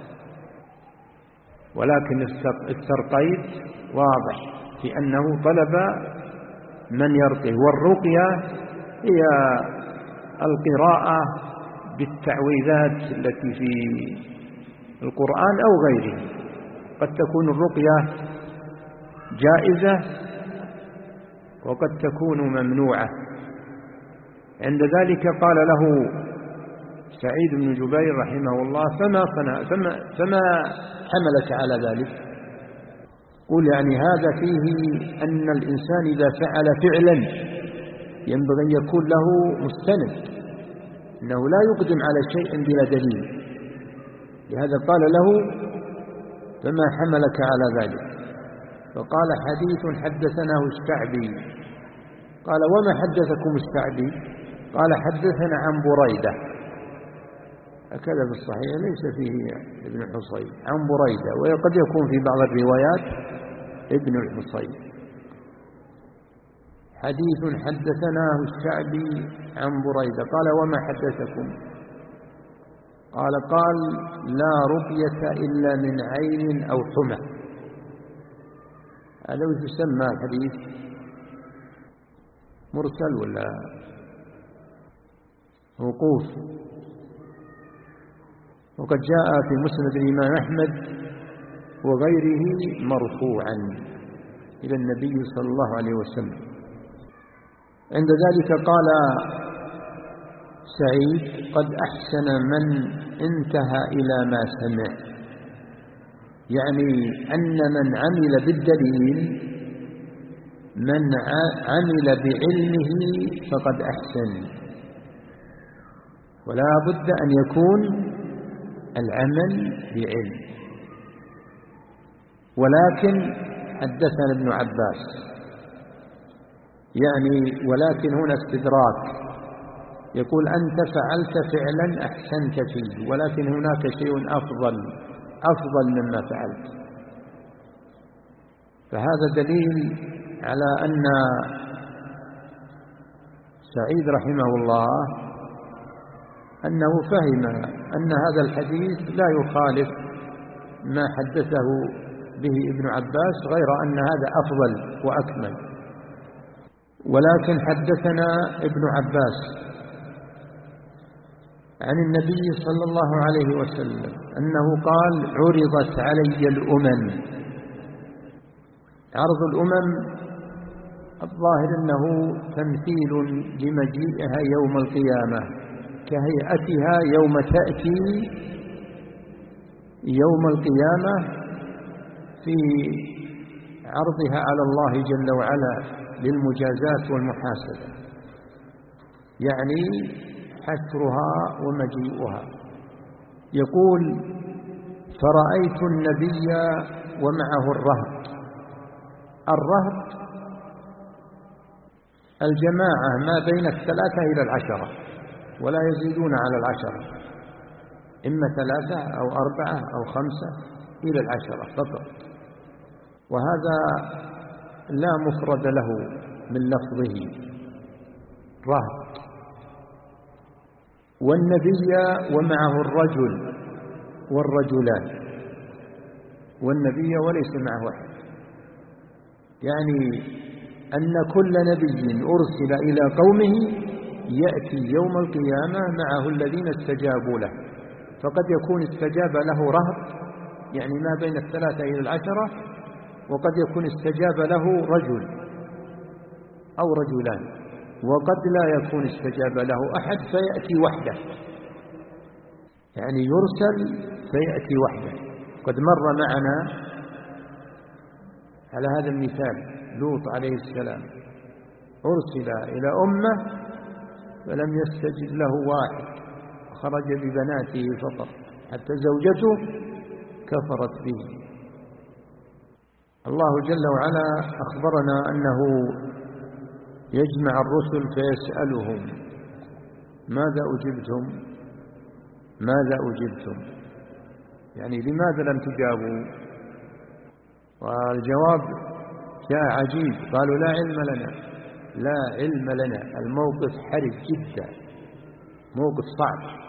ولكن استرقيت واضح في أنه طلب من يرقيه. والرقية هي القراءة بالتعويذات التي في القرآن أو غيره. قد تكون الرقية جائزة وقد تكون ممنوعة. عند ذلك قال له سعيد بن جبير رحمه الله فما صنع فما, فما حملك على ذلك؟ قل يعني هذا فيه أن الإنسان إذا فعل فعلا ينبغي أن يكون له مستند، أنه لا يقدم على شيء بلا دليل. لهذا قال له فما حملك على ذلك؟ فقال حديث حدثناه الشعبي. قال وما حدثكم الشعبي؟ قال حدثنا عن بريدة، هكذا في الصحيح ليس فيه ابن الحصين، عن بريدة، وقد يكون في بعض الروايات ابن الحصين. حديث حدثناه الشعبي عن بريدة. قال وما حدثكم؟ قال قال لا رقية إلا من عين أو حمى. هذا وش يسمى الحديث؟ مرسل ولا وقوف؟ وقد جاء في مسند الإمام أحمد وغيره مرفوعا إلى النبي صلى الله عليه وسلم. عند ذلك قال سعيد قد أحسن من انتهى إلى ما سمع، يعني أن من عمل بالدليل من عمل بعلمه فقد أحسن. ولا بد أن يكون العمل بعلم. ولكن حدثنا ابن عباس، يعني ولكن هنا استدراك، يقول أنت فعلت فعلا أحسنت فيه، ولكن هناك شيء أفضل أفضل مما فعلت. فهذا دليل على أن سعيد رحمه الله أنه فهم أن هذا الحديث لا يخالف ما حدثه به ابن عباس، غير أن هذا أفضل وأكمل. ولكن حدثنا ابن عباس عن النبي صلى الله عليه وسلم أنه قال عرضت علي الأمم. عرض الأمم الظاهر أنه تمثيل لمجيئها يوم القيامة كهيئتها يوم تأتي يوم القيامة في عرضها على الله جل وعلا للمجازات والمحاسبة، يعني حشرها ومجيئها. يقول: فرأيت النبي ومعه الرهط. الرهط الجماعة ما بين الثلاثة إلى العشرة، ولا يزيدون على العشرة، إما ثلاثة أو أربعة أو خمسة إلى العشرة فقط، وهذا لا مفرد له من لفظه رهط. والنبي ومعه الرجل والرجلان، والنبي وليس معه أحد، يعني أن كل نبي أرسل إلى قومه يأتي يوم القيامة معه الذين استجابوا له، فقد يكون استجاب له رهط يعني ما بين الثلاثة إلى العشرة، وقد يكون استجاب له رجل أو رجلان، وقد لا يكون استجاب له أحد فيأتي وحده، يعني يرسل فيأتي وحده. قد مر معنا على هذا المثال لوط عليه السلام، أرسل إلى أمة فلم يستجب له واحد، خرج ببناته فقط، حتى زوجته كفرت به. الله جل وعلا أخبرنا أنه يجمع الرسل فيسألهم: ماذا أجبتم؟ ماذا أجبتم؟ يعني لماذا لم تجابوا؟ والجواب جاء عجيب، قالوا: لا علم لنا، لا علم لنا. الموقف حرج جدا، موقف صعب،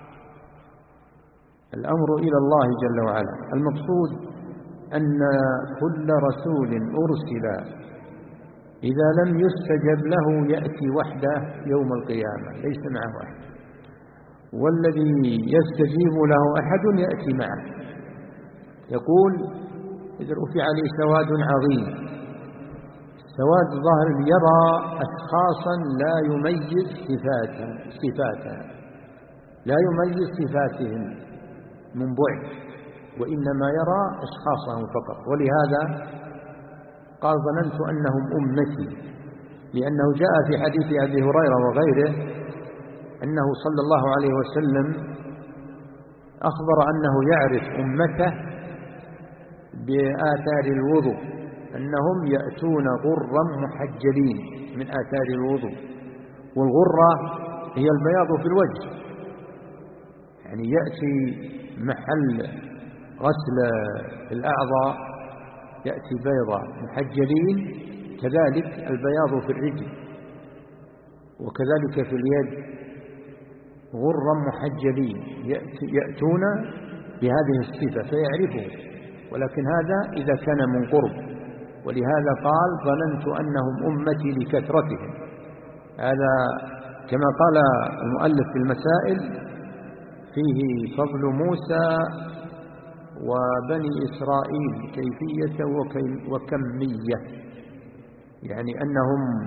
الأمر إلى الله جل وعلا. المقصود أن كل رسول أرسل إذا لم يستجب له يأتي وحده يوم القيامة، ليس معه أحد، والذي يستجيب له أحد يأتي معه. يقول: إذا رفع لي سواد عظيم، سواد ظهر يرى أشخاصا لا يميز صفاتها، لا يميز صفاتهم من بعد، وإنما يرى أشخاصهم فقط. ولهذا قال: ظننت أنهم أمتي، لأنه جاء في حديث أبي هريرة وغيره أنه صلى الله عليه وسلم أخبر أنه يعرف أمته بآثار الوضوء، أنهم يأتون غرا محجلين من آثار الوضوء، والغرة هي البياض في الوجه، يعني يأتي محل غسل الأعضاء يأتي بيضاء محجلين، كذلك البياض في الرجل، وكذلك في اليد غرا محجلين، يأتون بهذه الصفة فيعرفه، ولكن هذا إذا كان من قرب. ولهذا قال: ظننت أنهم أمتي لكثرتهم. هذا كما قال المؤلف في المسائل فيه فضل موسى وبني إسرائيل كيفية وكمية، يعني أنهم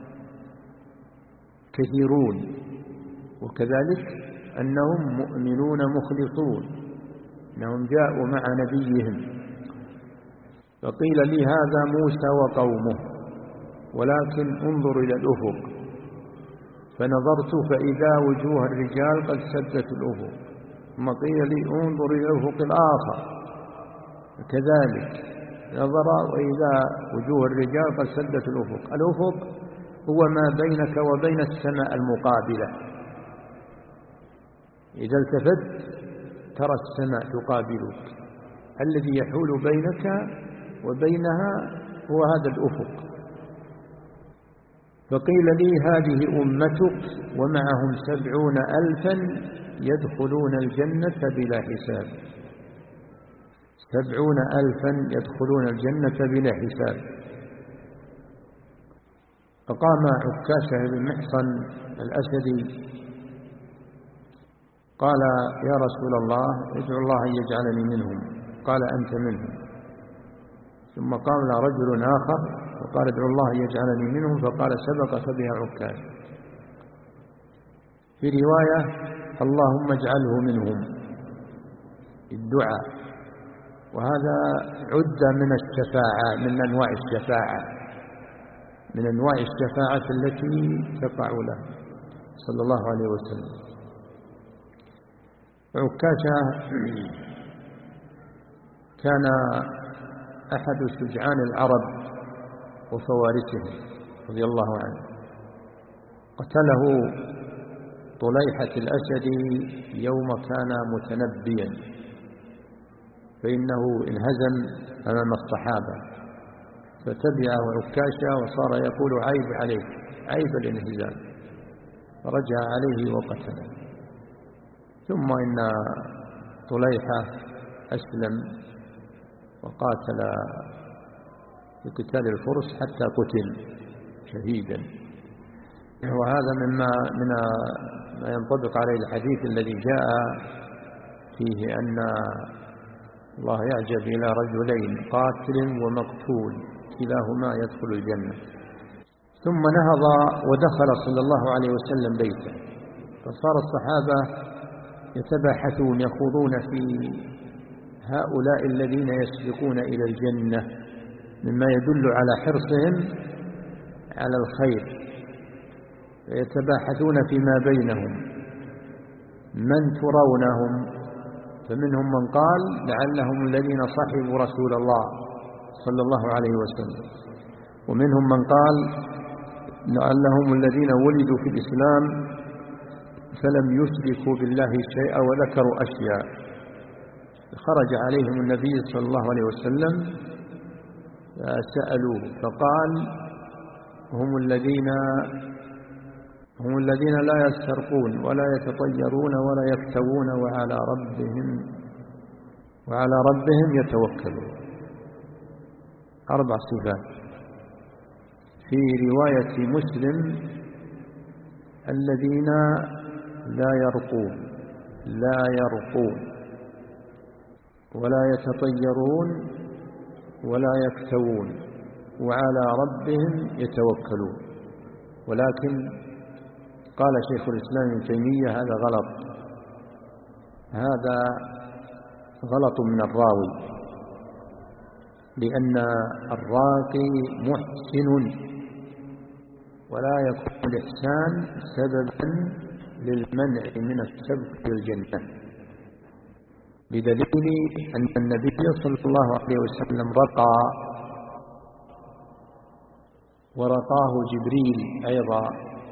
كثيرون، وكذلك أنهم مؤمنون مخلصون، أنهم جاءوا مع نبيهم. فقيل لي: هذا موسى وقومه، ولكن انظر إلى الأفق، فنظرت فإذا وجوه الرجال قد سدت الأفق، ثم قيل لي: انظر إلى الأفق الآخر، كذلك نظر وإذا وجوه الرجال قد سدت الأفق. الأفق هو ما بينك وبين السماء المقابلة، إذا التفت ترى السماء تقابلك، الذي يحول بينك وبينها هو هذا الأفق. فقيل لي: هذه أمتك ومعهم سبعون ألفا يدخلون الجنة بلا حساب، سبعون ألفا يدخلون الجنة بلا حساب. فقام عكاشة بن محصن الأسدي قال: يا رسول الله، ادعو الله أن يجعلني منهم. قال: أنت منهم. ثم قام رجل آخر وقال ادعو الله أن يجعلني منهم، فقال سبقك بها عكاش. في رواية اللهم اجعله منهم الدعاء، وهذا عد من الشفاعة، من أنواع الشفاعة، من أنواع الشفاعة التي تقع له صلى الله عليه وسلم. عكاشة كان أحد شجعان العرب وفوارسهم رضي الله عنه، قتله طليحة الأسدي يوم كان متنبيا، فإنه انهزم أمام الصحابة فتبعه عكاشة وصار يقول عيب عليك، عيب الانهزام، فرجع عليه وقتله. ثم إن طليحة أسلم وقاتل في قتال الفرس حتى قتل شهيدا. وهذا مما من ما ينطبق عليه الحديث الذي جاء فيه أن الله يعجب إلى رجلين قاتل ومقتول كلاهما يدخل الجنة. ثم نهض ودخل صلى الله عليه وسلم بيته، فصار الصحابة يتباحثون يخوضون في هؤلاء الذين يسبقون إلى الجنة، مما يدل على حرصهم على الخير، يتباحثون فيما بينهم من ترونهم، فمنهم من قال لعلهم الذين صحبوا رسول الله صلى الله عليه وسلم، ومنهم من قال لعلهم الذين ولدوا في الإسلام فلم يشركوا بالله شيئا وذكروا أشياء. خرج عليهم النبي صلى الله عليه وسلم سألوه فقال هم الذين هم الذين لا يسترقون ولا يتطيرون ولا يكتوون وعلى ربهم وعلى ربهم يتوكلون. أربع صفات. في رواية مسلم الذين لا يرقون لا يرقون ولا يتطيرون ولا يكتوون وعلى ربهم يتوكلون. ولكن قال شيخ الإسلام ابن تيمية هذا غلط، هذا غلط من الراوي، لأن الراقي محسن ولا يكون الإحسان سببا للمنع من السبق للجنة، بدليل أن النبي صلى الله عليه وسلم رقى ورقاه جبريل أيضا،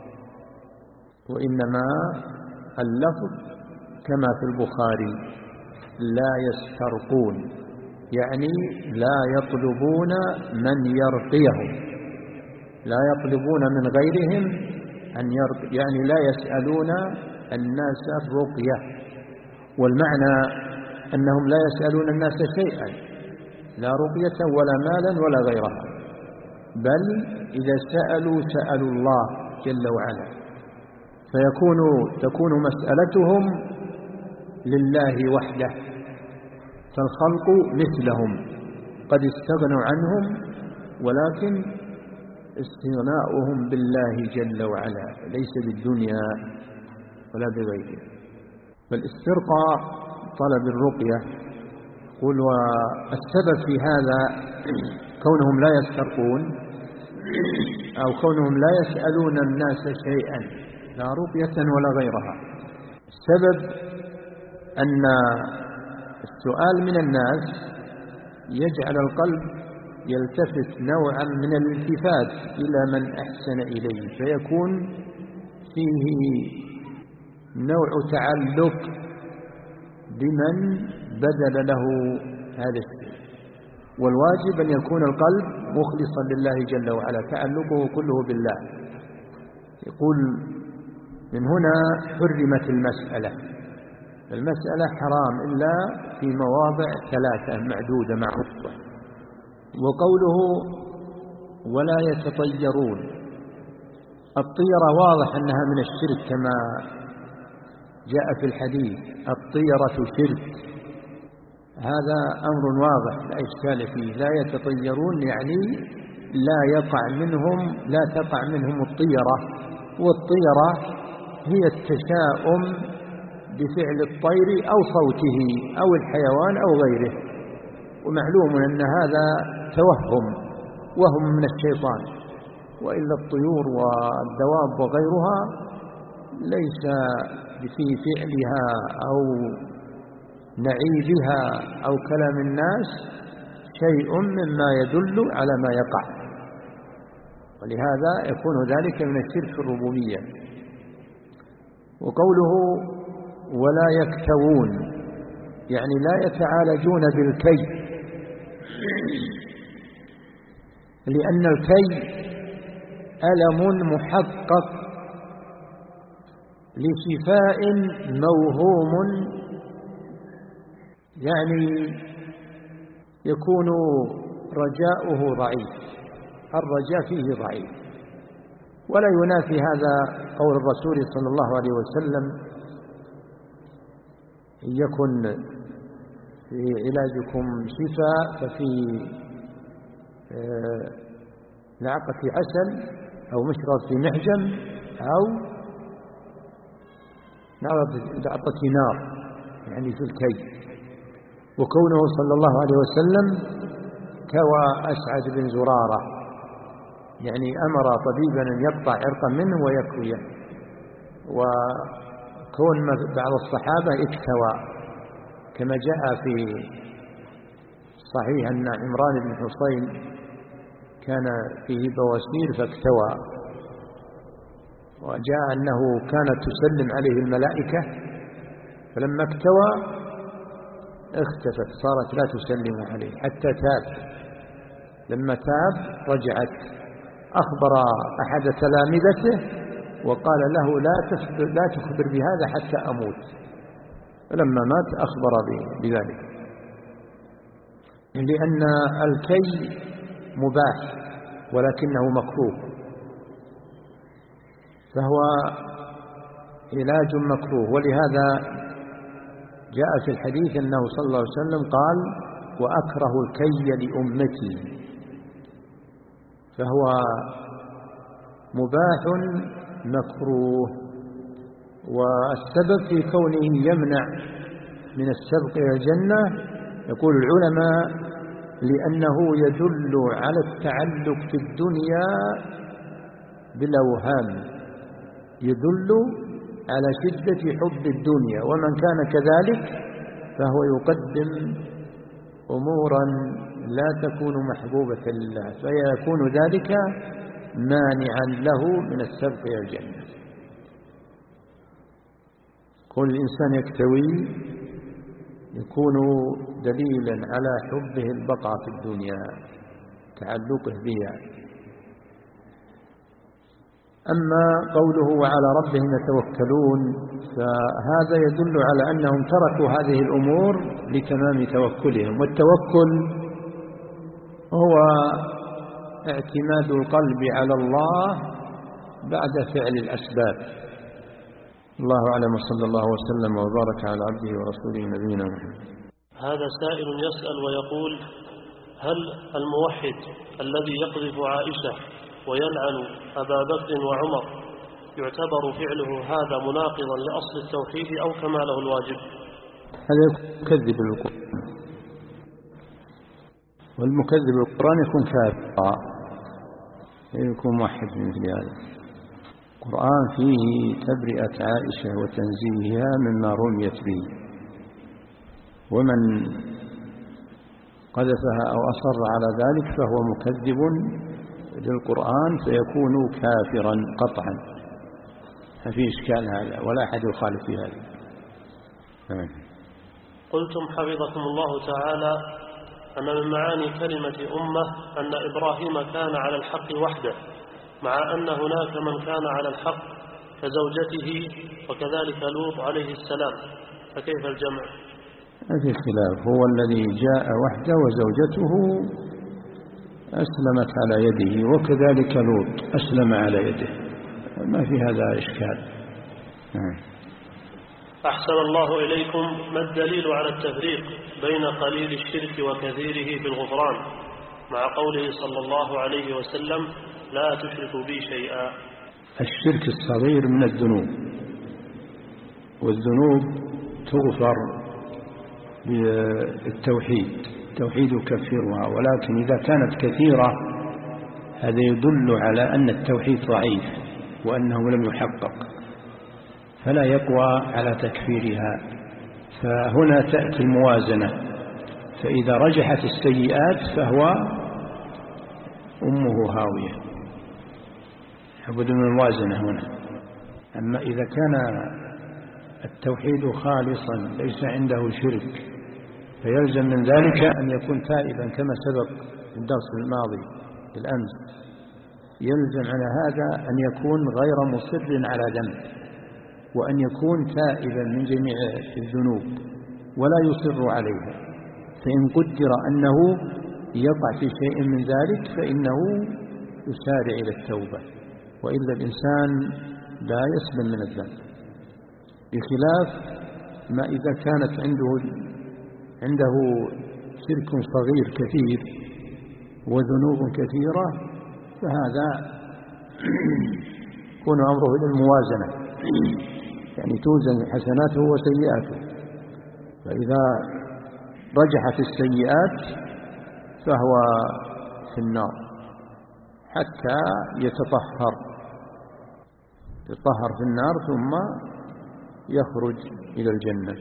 وإنما اللفظ كما في البخاري لا يسترقون، يعني لا يطلبون من يرقيهم، لا يطلبون من غيرهم أن يرقي، يعني لا يسألون الناس الرقية. والمعنى أنهم لا يسألون الناس شيئا، لا رقية ولا مالا ولا غيرها، بل إذا سألوا سألوا الله جل وعلا، فيكون تكون مسألتهم لله وحده، فالخلق مثلهم قد استغنوا عنهم، ولكن استغناؤهم بالله جل وعلا ليس بالدنيا ولا بغيره. فالاسترقاء طلب الرقية. قل والسبب في هذا كونهم لا يسترقون أو كونهم لا يسألون الناس شيئا، لا رقية ولا غيرها. السبب أن السؤال من الناس يجعل القلب يلتفت نوعا من الالتفات إلى من أحسن إليه، فيكون فيه نوع تعلق بمن بذل له هذا الشيء. والواجب أن يكون القلب مخلصا لله جل وعلا، تعلقه كله بالله. يقول من هنا حرمت المسألة، المسألة حرام إلا في مواضع ثلاثة معدودة معروفة. وقوله ولا يتطيرون، الطيرة واضح أنها من الشرك كما جاء في الحديث، الطيرة شرك، هذا أمر واضح لا إشكال فيه. لا يتطيرون يعني لا يقع منهم لا تقع منهم الطيرة. والطيرة هي التشاؤم بفعل الطير أو صوته أو الحيوان أو غيره، ومعلوم أن هذا توهم وهم من الشيطان، وإلا الطيور والدواب وغيرها ليس في فعلها أو نعيبها أو كلام الناس شيء مما يدل على ما يقع، ولهذا يكون ذلك من الشرك الربوبية. وقوله ولا يكتوون يعني لا يتعالجون بالكي، لأن الكي ألم محقق لشفاء موهوم، يعني يكون رجاؤه ضعيف، الرجاء فيه ضعيف. ولا ينافي هذا قول الرسول صلى الله عليه وسلم إن يكن في علاجكم شفاء ففي لعقة عسل أو مشرب في محجم أو لعقة نار، يعني في الكي. وكونه صلى الله عليه وسلم كوى أسعد بن زرارة، يعني أمر طبيبا أن يقطع عرقا منه ويكويه. وكون بعض الصحابة اكتوى كما جاء في صحيح أن عمران بن حصين كان فيه بواسير فاكتوى، وجاء أنه كانت تسلم عليه الملائكة فلما اكتوى اختفت صارت لا تسلم عليه حتى تاب. لما تاب رجعت أخبر أحد تلامذته وقال له لا تخبر, لا تخبر بهذا حتى أموت. فلما مات أخبر بذلك، لأن الكي مباح ولكنه مكروه، فهو علاج مكروه. ولهذا جاء في الحديث أنه صلى الله عليه وسلم قال وأكره الكي لأمتي، فهو مباح مكروه. والسبب في كونه يمنع من السبق إلى الجنة يقول العلماء لأنه يدل على التعلق في الدنيا بالأوهام، يدل على شدة حب الدنيا، ومن كان كذلك فهو يقدم أمورا لا تكون محبوبة لله، فيكون ذلك مانعا له من السبق إلى الجنة. كون الإنسان يكتوي يكون دليلا على حبه البقاء في الدنيا، تعلقه بها. أما قوله وعلى ربهم يتوكلون فهذا يدل على أنهم تركوا هذه الأمور لتمام توكلهم. والتوكل هو اعتماد القلب على الله بعد فعل الأسباب. الله أعلم، صلى الله وسلم وبارك على عبده ورسوله نبينا محمد. هذا سائل يسأل ويقول: هل الموحد الذي يقذف عائشة ويلعن أبا بكر وعمر يعتبر فعله هذا مناقضا لأصل التوحيد أو كماله الواجب؟ هذا يكذب القرآن، والمكذب القرآن يكون كافرا، يكون موحد مثل هذا. القرآن فيه تبرئة عائشة وتنزيهها مما رميت به، ومن قذفها أو أصر على ذلك فهو مكذب للقرآن فيكون كافرا قطعا، ففي إشكال هذا ولا أحد يخالف في هذا. قلتم حفظكم الله تعالى أن من معاني كلمة أمة أن إبراهيم كان على الحق وحده، مع أن هناك من كان على الحق كزوجته وكذلك لوط عليه السلام، فكيف الجمع؟ ما في خلاف، هو الذي جاء وحده وزوجته أسلمت على يده، وكذلك لوط أسلم على يده، ما في هذا إشكال. أحسن الله إليكم. ما الدليل على التفريق بين قليل الشرك وكثيره في الغفران، مع قوله صلى الله عليه وسلم لا تشركوا بي شيئا؟ الشرك الصغير من الذنوب، والذنوب تغفر بالتوحيد، التوحيد يكفرها، ولكن إذا كانت كثيرة هذا يدل على أن التوحيد ضعيف وأنه لم يحقق، فلا يقوى على تكفيرها. فهنا تأتي الموازنة، فإذا رجحت السيئات فهو أمه هاوية، لابد من الموازنة هنا. أما إذا كان التوحيد خالصا ليس عنده شرك فيلزم من ذلك أن يكون تائبا كما سبق في الدرس الماضي بالأمس، يلزم على هذا أن يكون غير مصر على ذنب، وأن يكون تائبا من جميع الذنوب ولا يصر عليها. فإن قدر أنه يقع في شيء من ذلك فإنه يسارع إلى التوبة، وإلا الإنسان لا يسلم من الذنب، بخلاف ما إذا كانت عنده عنده شرك صغير كثير وذنوب كثيرة، فهذا يكون أمره إلى الموازنة، يعني توزن حسناته وسيئاته، فإذا رجحت السيئات فهو في النار حتى يتطهر، يتطهر في النار ثم يخرج إلى الجنة.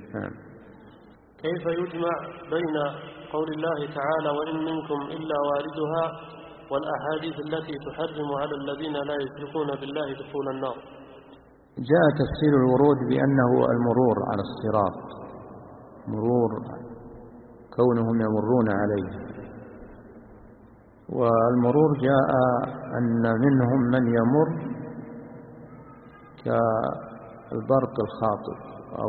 كيف يجمع بين قول الله تعالى وإن منكم إلا واردها والأحاديث التي تحرم على الذين لا يشركون بالله دخول النار؟ جاء تفسير الورود بأنه المرور على الصراط، مرور كونهم يمرون عليه، والمرور جاء أن منهم من يمر كالبرق الخاطف أو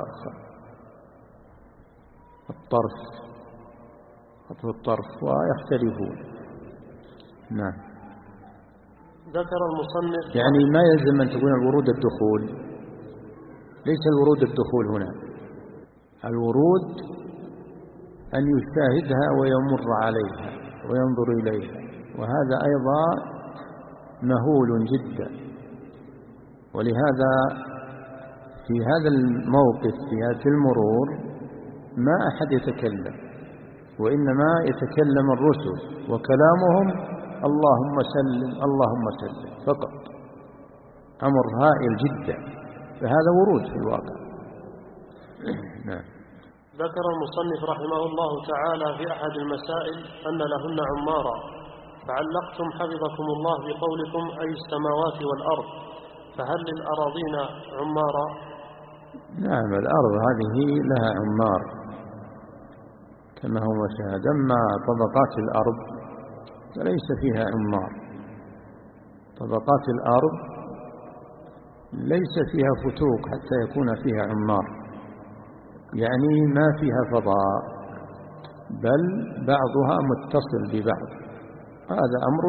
كالطرف، خطف الطرف، ويختلفون. نعم. ذكر المصنف يعني ما يلزم أن تكون الورود الدخول، ليس الورود الدخول هنا، الورود أن يشاهدها ويمر عليها وينظر إليها، وهذا أيضا مهول جدا. ولهذا في هذا الموقف في هذا المرور ما أحد يتكلم، وإنما يتكلم الرسل وكلامهم اللهم سلم اللهم سلم فقط، أمر هائل جدا، فهذا ورود في الواقع. نعم. ذكر المصنف رحمه الله تعالى في أحد المسائل أن لهن عمارا، فعلقتم حفظكم الله بقولكم أي السماوات والأرض، فهل للأراضين عمارا؟ نعم، الأرض هذه لها عمار كما هو مشاهد، أما طبقات الأرض فليس فيها عمار. طبقات الأرض ليس فيها فتوق حتى يكون فيها عمار، يعني ما فيها فضاء، بل بعضها متصل ببعض، هذا أمر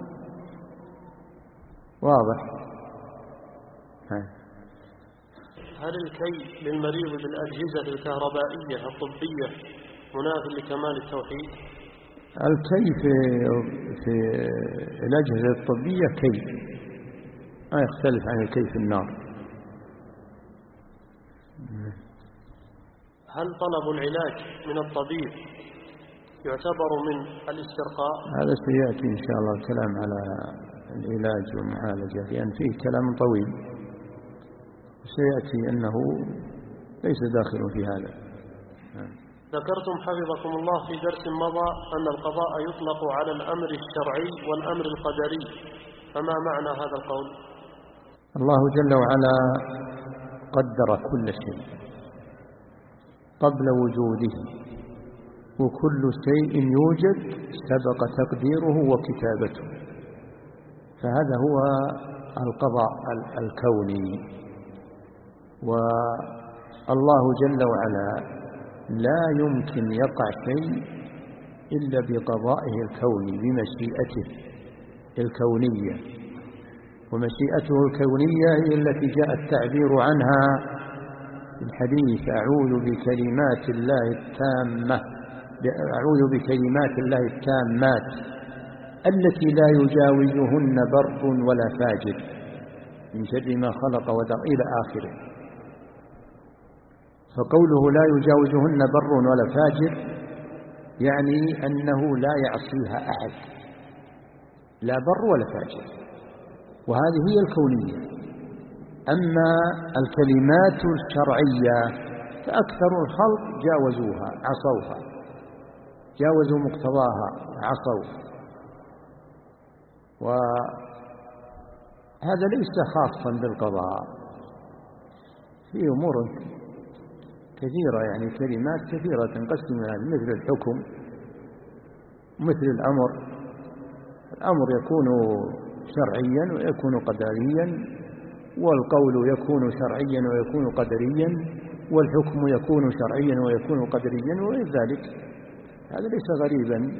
واضح. هل الكي للمريض بالأجهزة الكهربائية الطبية مناف لكمال التوحيد؟ الكي في, في الأجهزة الطبية كي ما يختلف عن الكي في النار. هل طلب العلاج من الطبيب يعتبر من الاسترقاء؟ هذا سيأتي إن شاء الله الكلام على العلاج والمعالجة، لأن فيه كلام طويل سيأتي أنه ليس داخل في هذا. ذكرتم حفظكم الله في درس مضى أن القضاء يطلق على الأمر الشرعي والأمر القدري، فما معنى هذا القول؟ الله جل وعلا قدر كل شيء قبل وجوده، وكل شيء يوجد سبق تقديره وكتابته، فهذا هو القضاء الكوني. والله جل وعلا لا يمكن يقع شيء إلا بقضائه الكوني بمشيئته الكونية، ومشيئته الكونية هي التي جاء التعبير عنها في الحديث أعوذ بكلمات الله التامة أعوذ بكلمات الله التامات التي لا يجاوزهن بر ولا فاجر من شر ما خلق ودر إلى آخره. فقوله لا يجاوزهن بر ولا فاجر يعني أنه لا يعصيها أحد، لا بر ولا فاجر، وهذه هي الكونية. أما الكلمات الشرعية فأكثر الخلق جاوزوها، عصوها، جاوزوا مقتضاها، عصوا. وهذا ليس خاصا بالقضاء، في أمور كثيرة، يعني كلمات كثيرة تنقسم مثل الحكم، مثل الأمر. الأمر يكون شرعيا ويكون قدريا، والقول يكون شرعيا ويكون قدريا، والحكم يكون شرعيا ويكون قدريا وغير ذلك. هذا ليس غريبا.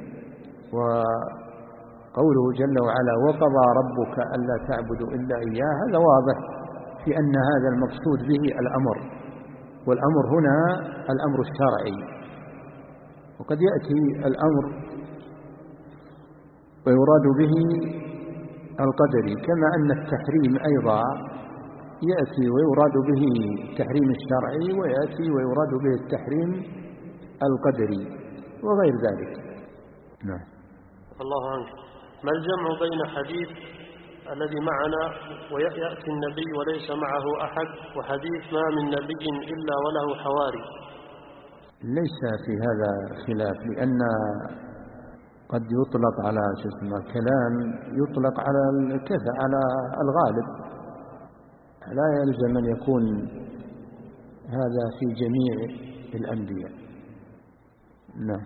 وقوله جل وعلا وقضى ربك ألا تعبدوا إلا إياه، هذا واضح في أن هذا المقصود به الأمر، والأمر هنا الأمر الشرعي. وقد يأتي الأمر ويراد به القدري، كما أن التحريم أيضا يأتي ويراد به التحريم الشرعي، ويأتي ويراد به التحريم القدري وغير ذلك. نعم. الله عنك. ما الجمع بين حديث الذي معنا ويأتي النبي وليس معه أحد، وحديث ما من نبي إلا وله حواري؟ ليس في هذا خلاف، لأن قد يطلق على اسمه كلام، يطلق على الكفى، على الغالب، لا يلزم أن يكون هذا في جميع الأنبياء. نعم.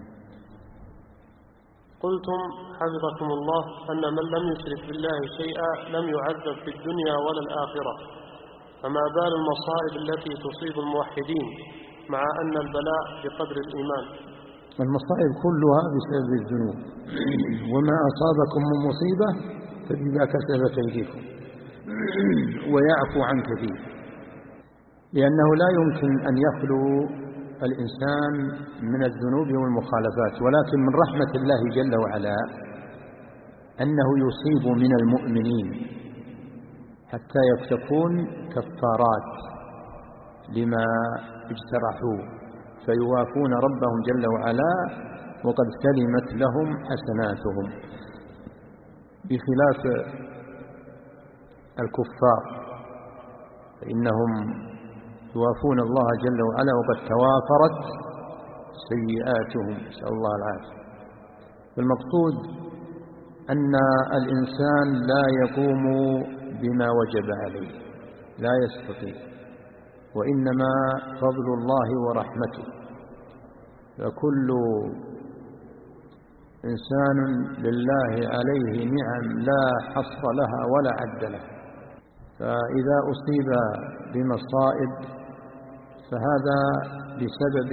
قلتم حفظكم الله أن من لم يشرك بالله شيئا لم يعذب في الدنيا ولا الآخرة، فما بال المصائب التي تصيب الموحدين مع أن البلاء بقدر الإيمان؟ المصائب كلها بسبب الذنوب، وما أصابكم من مصيبة فبما كسبت أيديكم، ويعفو عن كثير، لأنه لا يمكن أن يخلو الإنسان من الذنوب والمخالفات، ولكن من رحمة الله جل وعلا أنه يصيب من المؤمنين حتى تكون كفارات لما اجترحوه، فيوافون ربهم جل وعلا وقد سلمت لهم حسناتهم، بخلاف الكفار فإنهم يوافون الله جل وعلا وقد توافرت سيئاتهم، نسأل الله العافية. والمقصود أن الإنسان لا يقوم بما وجب عليه، لا يستطيع، وإنما فضل الله ورحمته. فكل إنسان لله عليه نعم لا حصر لها ولا عد لها، فإذا أصيب بمصائب فهذا بسبب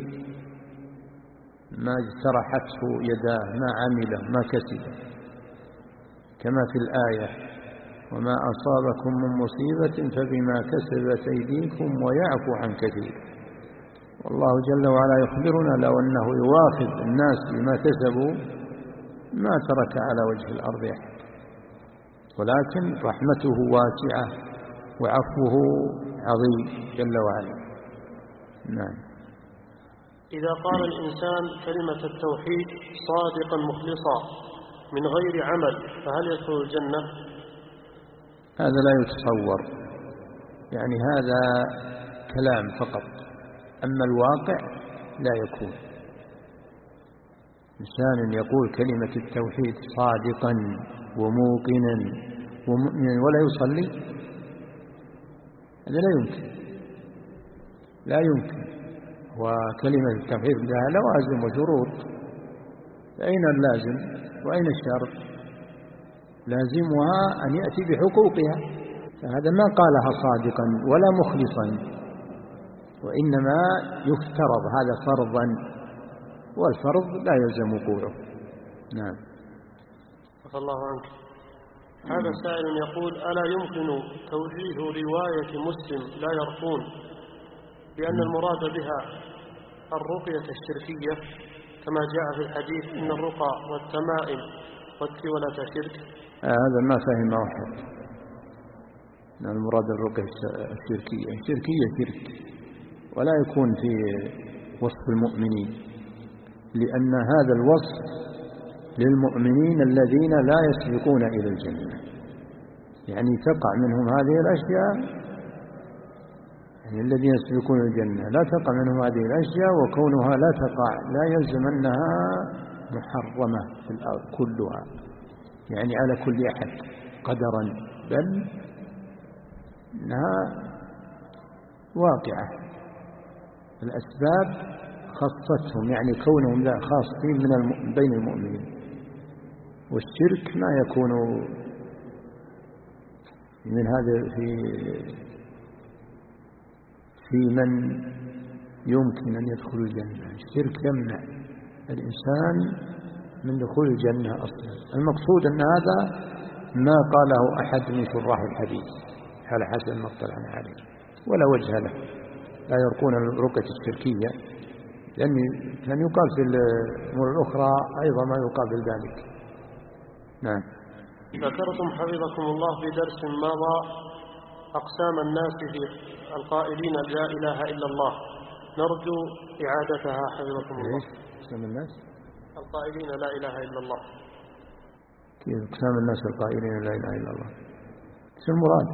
ما اجترحته يداه، ما عمله، ما كسبه، كما في الآية وما أصابكم من مصيبة فبما كسبت أيديكم ويعفو عن كثير. والله جل وعلا يخبرنا لو أنه يواخذ الناس بما كسبوا ما ترك على وجه الأرض أحد، ولكن رحمته واسعة وعفوه عظيم جل وعلا. نعم. إذا قال الإنسان كلمة التوحيد صادقا مخلصا من غير عمل فهل يدخل الجنة؟ هذا لا يتصور، يعني هذا كلام فقط، أما الواقع لا يكون. إنسان يقول كلمة التوحيد صادقا وموقنا ومؤمنا ولا يصلي، هذا لا يمكن، لا يمكن. وكلمة التوحيد لها لوازم وشروط، فأين اللازم وأين الشرط؟ لازمها أن يأتي بحقوقها، فهذا ما قالها صادقا ولا مخلصا، وإنما يفترض، هذا فرضا، والفرض لا يلزم وقوعه. نعم. عفى الله عنك. هذا سائل يقول ألا يمكن توجيه رواية مسلم لا يرقون بأن المراد بها الرقية الشركية كما جاء في الحديث إن الرقى والتمائم والتولة شرك؟ آه هذا ما فهم واحد. المراد الرقية الشركية الشركية شرك، ولا يكون في وصف المؤمنين، لأن هذا الوصف للمؤمنين الذين لا يسبقون إلى الجنة، يعني تقع منهم هذه الأشياء، يعني الذين يسبقون الجنة لا تقع منهم هذه الأشياء، وكونها لا تقع لا يلزم أنها محرمة في الأرض كلها، يعني على كل أحد قدرا، بل إنها واقعة. الأسباب خصتهم، يعني كونهم لا خاصين من الم... بين المؤمنين. والشرك ما يكون من هذا في في من يمكن أن يدخل الجنة. الشرك يمنع الإنسان من دخول الجنة أصلا. المقصود أن هذا ما قاله أحد من شراح الحديث على حسب ما اطلعنا عليه، ولا وجه له، لا يرقون الرقية الشركية، لأن كان يقال في الأمور الأخرى أيضا ما يقابل ذلك. نعم. ذكرتم حفظكم الله في درس مضى أقسام الناس في القائلين لا إله إلا الله، نرجو إعادتها حفظكم الله. أقسام الناس القائلين لا إله إلا الله. كيف أقسام الناس القائلين لا إله إلا الله؟ ايش المراد؟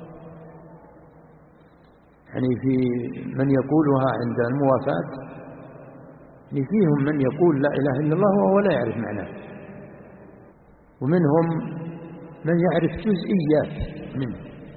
يعني في من يقولها عند الموافاة، يعني فيهم من يقول لا إله إلا الله وهو لا يعرف معناه، ومنهم من يعرف جزئيات منه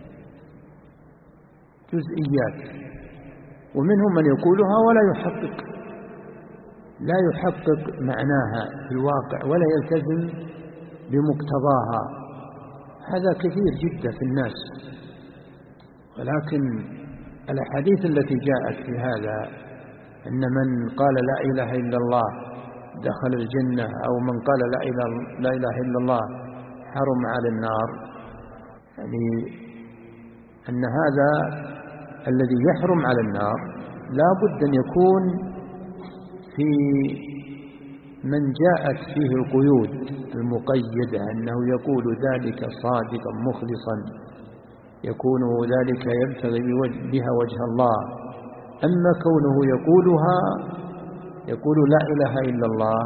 جزئيات ومنهم من يقولها ولا يحقق لا يحقق معناها في الواقع ولا يلتزم بمقتضاها. هذا كثير جدا في الناس. ولكن الأحاديث التي جاءت في هذا أن من قال لا إله إلا الله دخل الجنة، أو من قال لا إله, لا إله إلا الله حرم على النار، يعني أن هذا الذي يحرم على النار لا بد أن يكون في من جاءت فيه القيود المقيدة، أنه يقول ذلك صادقا مخلصا، يكون ذلك يبتغي بها وجه الله. أما كونه يقولها يقول لا إله إلا الله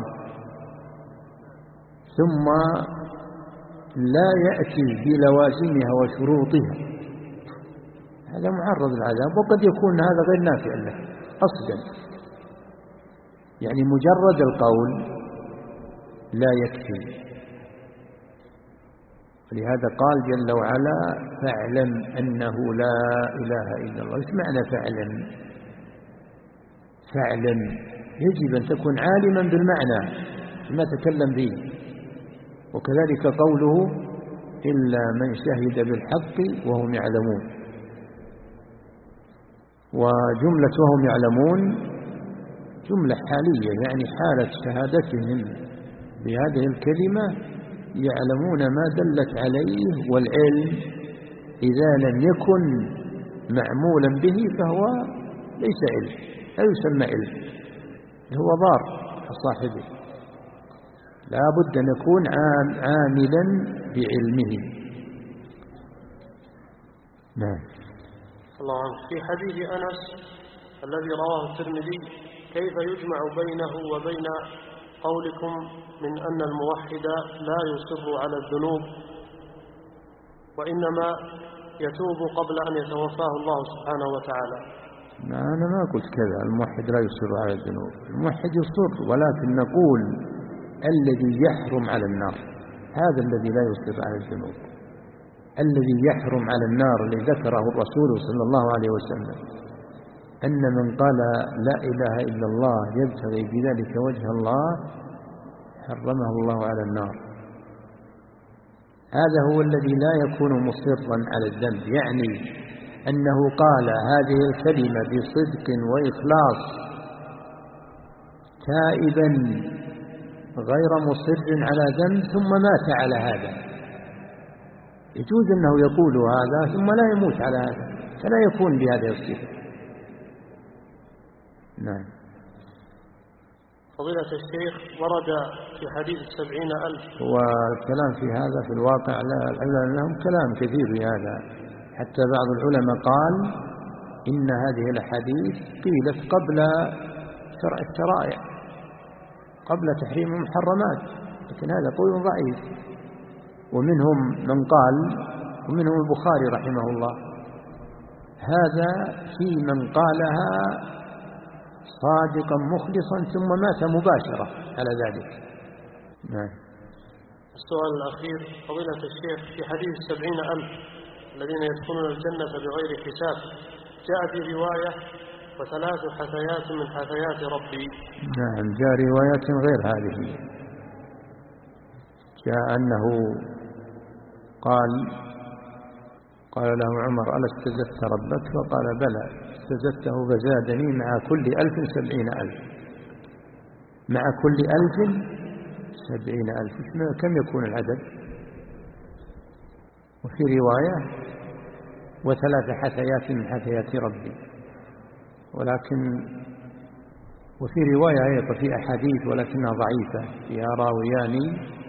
ثم لا يأتي بلوازمها وشروطها، هذا معرض للعذاب، وقد يكون هذا غير نافع له أصلا. يعني مجرد القول لا يكفي. لهذا قال جل وعلا فاعلم أنه لا إله إلا الله. ايش معنى فاعلم؟ فاعلم يجب أن تكون عالما بالمعنى ما تكلم به. وكذلك قوله إلا من شهد بالحق وهم يعلمون. وجملة وهم يعلمون جملة حالية، يعني حالة شهادتهم بهذه الكلمة يعلمون ما دلت عليه، والعلم إذا لم يكن معمولا به فهو ليس علم، لا يسمى علم، هو ضار صاحبه. لا بد أن يكون عاملا بعلمه. نعم. الله عنه. في حديث أنس الذي رواه الترمذي كيف يجمع بينه وبين قولكم من أن الموحد لا يصر على الذنوب وإنما يتوب قبل أن يتوفاه الله سبحانه وتعالى؟ لا، أنا ما قلت كذا، الموحد لا يصر على الذنوب، الموحد يصر، ولكن نقول الذي يحرم على النار هذا الذي لا يصر على الذنوب. الذي يحرم على النار الذي ذكره الرسول صلى الله عليه وسلم أن من قال لا إله إلا الله يبتغي بذلك وجه الله حرمه الله على النار. هذا هو الذي لا يكون مصرا على الذنب، يعني أنه قال هذه الكلمة بصدق وإخلاص تائبا غير مصر على ذنب ثم مات على هذا. يجوز أنه يقول هذا ثم لا يموت على هذا، فلا يكون بهذه الصفة. نعم. فضيلة الشيخ، ورد في حديث السبعين ألف. والكلام في هذا في الواقع لا لهم كلام كثير في هذا، حتى بعض العلماء قال إن هذه الأحاديث قيلت قبل شرع الشرائع، قبل تحريم المحرمات، لكن هذا قول ضعيف. ومنهم من قال، ومنهم البخاري رحمه الله، هذا في من قالها صادقا مخلصا ثم مات مباشرة على ذلك. نعم. السؤال الأخير فضيلة الشيخ، في حديث السبعين ألف الذين يدخلون الجنة بغير حساب، جاء في رواية وثلاث حثيات من حثيات ربي. نعم، جاء رواية غير هذه، جاء أنه قال قال له عمر ألا استزدت ربك؟ فقال بلى استزدته فزادني مع كل ألف سبعين ألف، مع كل ألف سبعين ألف، كم يكون العدد؟ وفي رواية وثلاث حثيات من حثيات ربي، ولكن وفي رواية أيضا في أحاديث ولكنها ضعيفة فيها راويان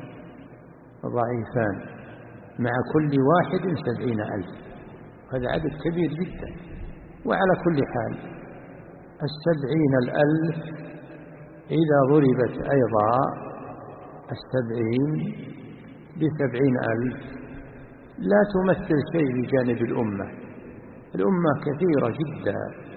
ضعيفان، مع كل واحد سبعين ألف، هذا عدد كبير جدا. وعلى كل حال السبعين الألف إذا ضربت أيضا السبعين بسبعين ألف لا تمثل شيء بجانب الأمة. الأمة كثيرة جدا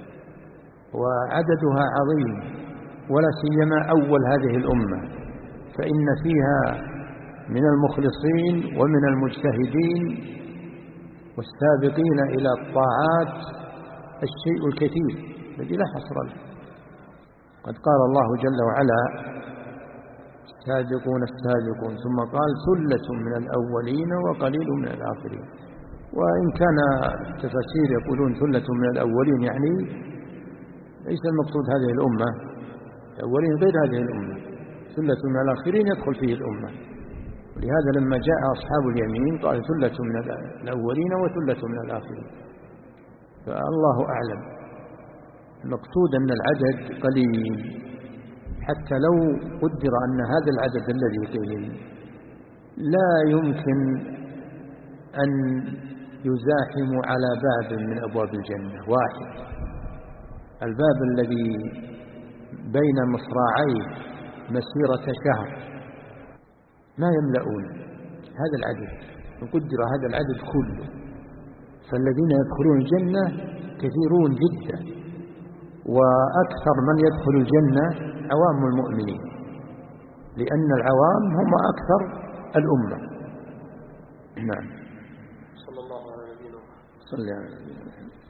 وعددها عظيم، ولا سيما أول هذه الأمة، فإن فيها من المخلصين ومن المجتهدين والسابقين إلى الطاعات الشيء الكثير الذي لا حصر له. قد قال الله جل وعلا السابقون السابقون، ثم قال ثلة من الأولين وقليل من الآخرين. وإن كان التفاسير يقولون ثلة من الأولين يعني ليس المقصود هذه الأمة، الأولين غير هذه الأمة، ثلة من الآخرين يدخل فيه الأمة. ولهذا لما جاء أصحاب اليمين قال ثلة من الأولين وثلة من الآخرين. فالله أعلم. المقصود أن العدد قليل، حتى لو قدر أن هذا العدد الذي قيل لا يمكن أن يزاحم على باب من أبواب الجنة واحد، الباب الذي بين مصراعيه مسيرة شهر ما يملؤون هذا العدد، وقدر هذا العدد كله، فالذين يدخلون الجنة كثيرون جدا، وأكثر من يدخل الجنة عوام المؤمنين، لأن العوام هم أكثر الأمة. نعم. صلى الله عليه وسلم. صلى الله عليه وسلم.